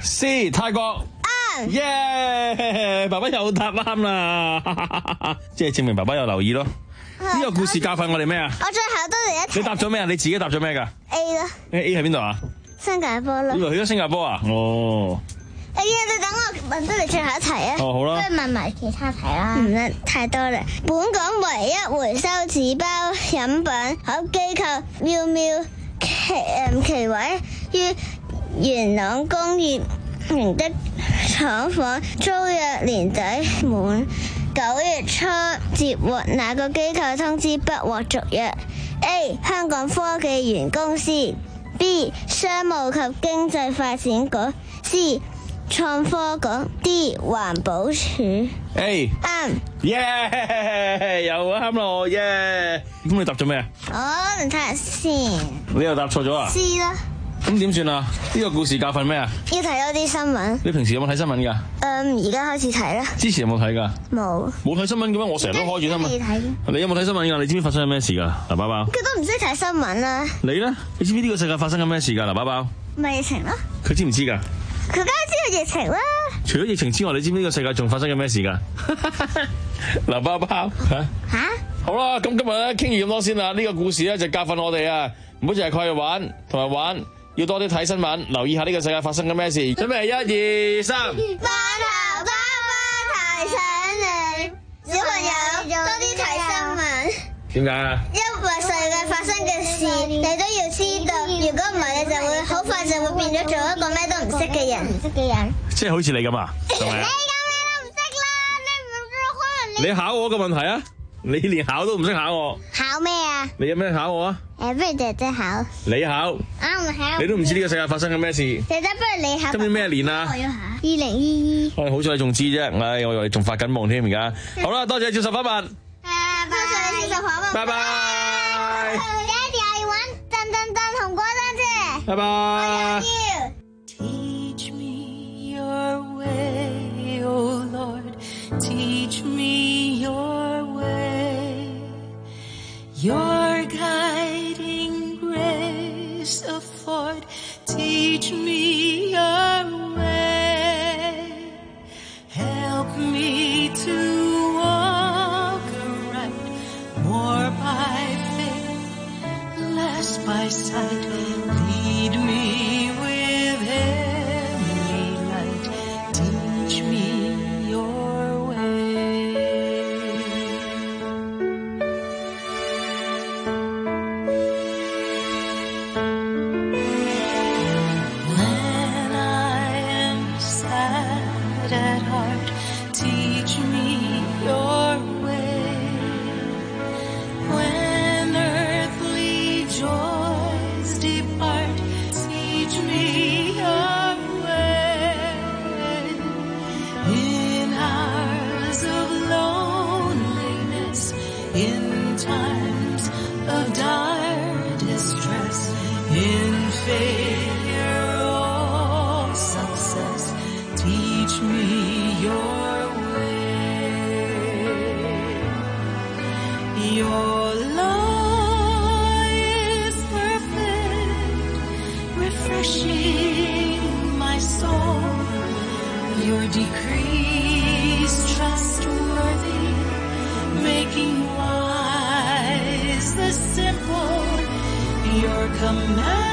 Speaker 12: C. 泰國。啱，耶！爸爸又答啱啦，即係證明爸爸有留意咯。呢個故事教訓我哋咩啊？
Speaker 17: 我最後都嚟一題。
Speaker 12: 你答咗咩啊？你自己答咗咩噶
Speaker 17: ？A 啦。
Speaker 12: A 喺邊度啊？
Speaker 17: 新加坡啦。
Speaker 12: 以為去咗新加坡啊？哦。
Speaker 17: 哎呀，你等我問得你最後一題啊！
Speaker 12: 哦，好啦。
Speaker 17: 不如問埋其他題啦。唔得，太多啦。本港唯一回收紙包飲品盒機構妙妙奇誒奇偉於元朗工業營的廠房租約年底滿，九月初接獲哪個機構通知不獲續約 ？A. 香港科技園公司 B. 商務及經濟發展局 C. 創科局 D. 環保署
Speaker 12: A
Speaker 17: 啱，
Speaker 12: 耶，又啱咯，耶！咁你答咗咩啊？
Speaker 17: 我嚟睇下先。
Speaker 12: 你又答錯咗啊
Speaker 17: C 啦。
Speaker 12: 咁點算啊？呢個故事教訓咩啊？
Speaker 17: 要睇多啲新聞。
Speaker 12: 你平時有冇睇新聞噶？
Speaker 17: 誒，而家開始睇啦。
Speaker 12: 之前有冇睇噶？
Speaker 17: 冇。
Speaker 12: 冇睇新聞嘅咩？我成日都開住新聞。你有冇睇新聞噶？你知唔知發生緊咩事噶？嗱，寶寶。
Speaker 17: 佢都唔識睇新聞啦。
Speaker 12: 你咧？你知唔知呢個世界發生緊咩事噶？嗱，寶寶。
Speaker 17: 咪疫情咯。
Speaker 12: 佢知唔知噶？
Speaker 17: 佢梗係知道疫情啦。
Speaker 12: 除咗疫情之外，你知唔知呢個世界仲發生緊咩事噶？嗱，寶寶吓吓。好啦，咁今日咧傾完咁多先啦。呢個故事咧就教訓我哋啊，唔好淨係掛住玩同埋玩。要多啲睇新聞，留意下呢個世界發生緊咩事。準備一二三。
Speaker 17: 班頭爸爸提醒你，小朋友多啲睇新聞。
Speaker 12: 點解啊？
Speaker 17: 因為世界發生嘅事，你都要知道。如果唔係，你就會好快就會變咗做一個咩都唔識嘅人。唔識嘅人。
Speaker 12: 即係好似你咁啊？係咪啊？
Speaker 17: 你咁你都唔識啦，你唔可能你。
Speaker 12: 你考我個問題啊？你連考都唔識考我。
Speaker 17: 考咩啊？
Speaker 12: 你有咩考我啊？
Speaker 17: 誒，不如姐姐考。
Speaker 12: 你考。
Speaker 17: 我唔考。
Speaker 12: 你都唔知呢個世界發生緊咩事。
Speaker 17: 姐姐，不如你考。
Speaker 12: 今年咩年啊？
Speaker 17: 我要考。二零二二。
Speaker 12: 喂，好彩你仲知啫，唉，我以為你仲發緊夢添而家。好啦，多謝接受訪問。
Speaker 17: 誒，多謝你接受訪問。
Speaker 12: 拜拜。
Speaker 17: 爹哋，我要玩震震震紅果單車。
Speaker 12: 拜拜。
Speaker 13: Teach me your way, oh Lord. Teach me your way. Your guiding grace afford. Teach me your way. Help me to walk aright, more by faith, less by sight. Lead me with heavenly light. Teach me your way. When I am sad at heart, teach me your way. When earthly joys depart, teach me your way. In hours of loneliness, in times of dire distress, in failure or success, teach me your way. Your law is perfect, refreshing my soul. Your decrees trustworthy, making wise the simple. Your command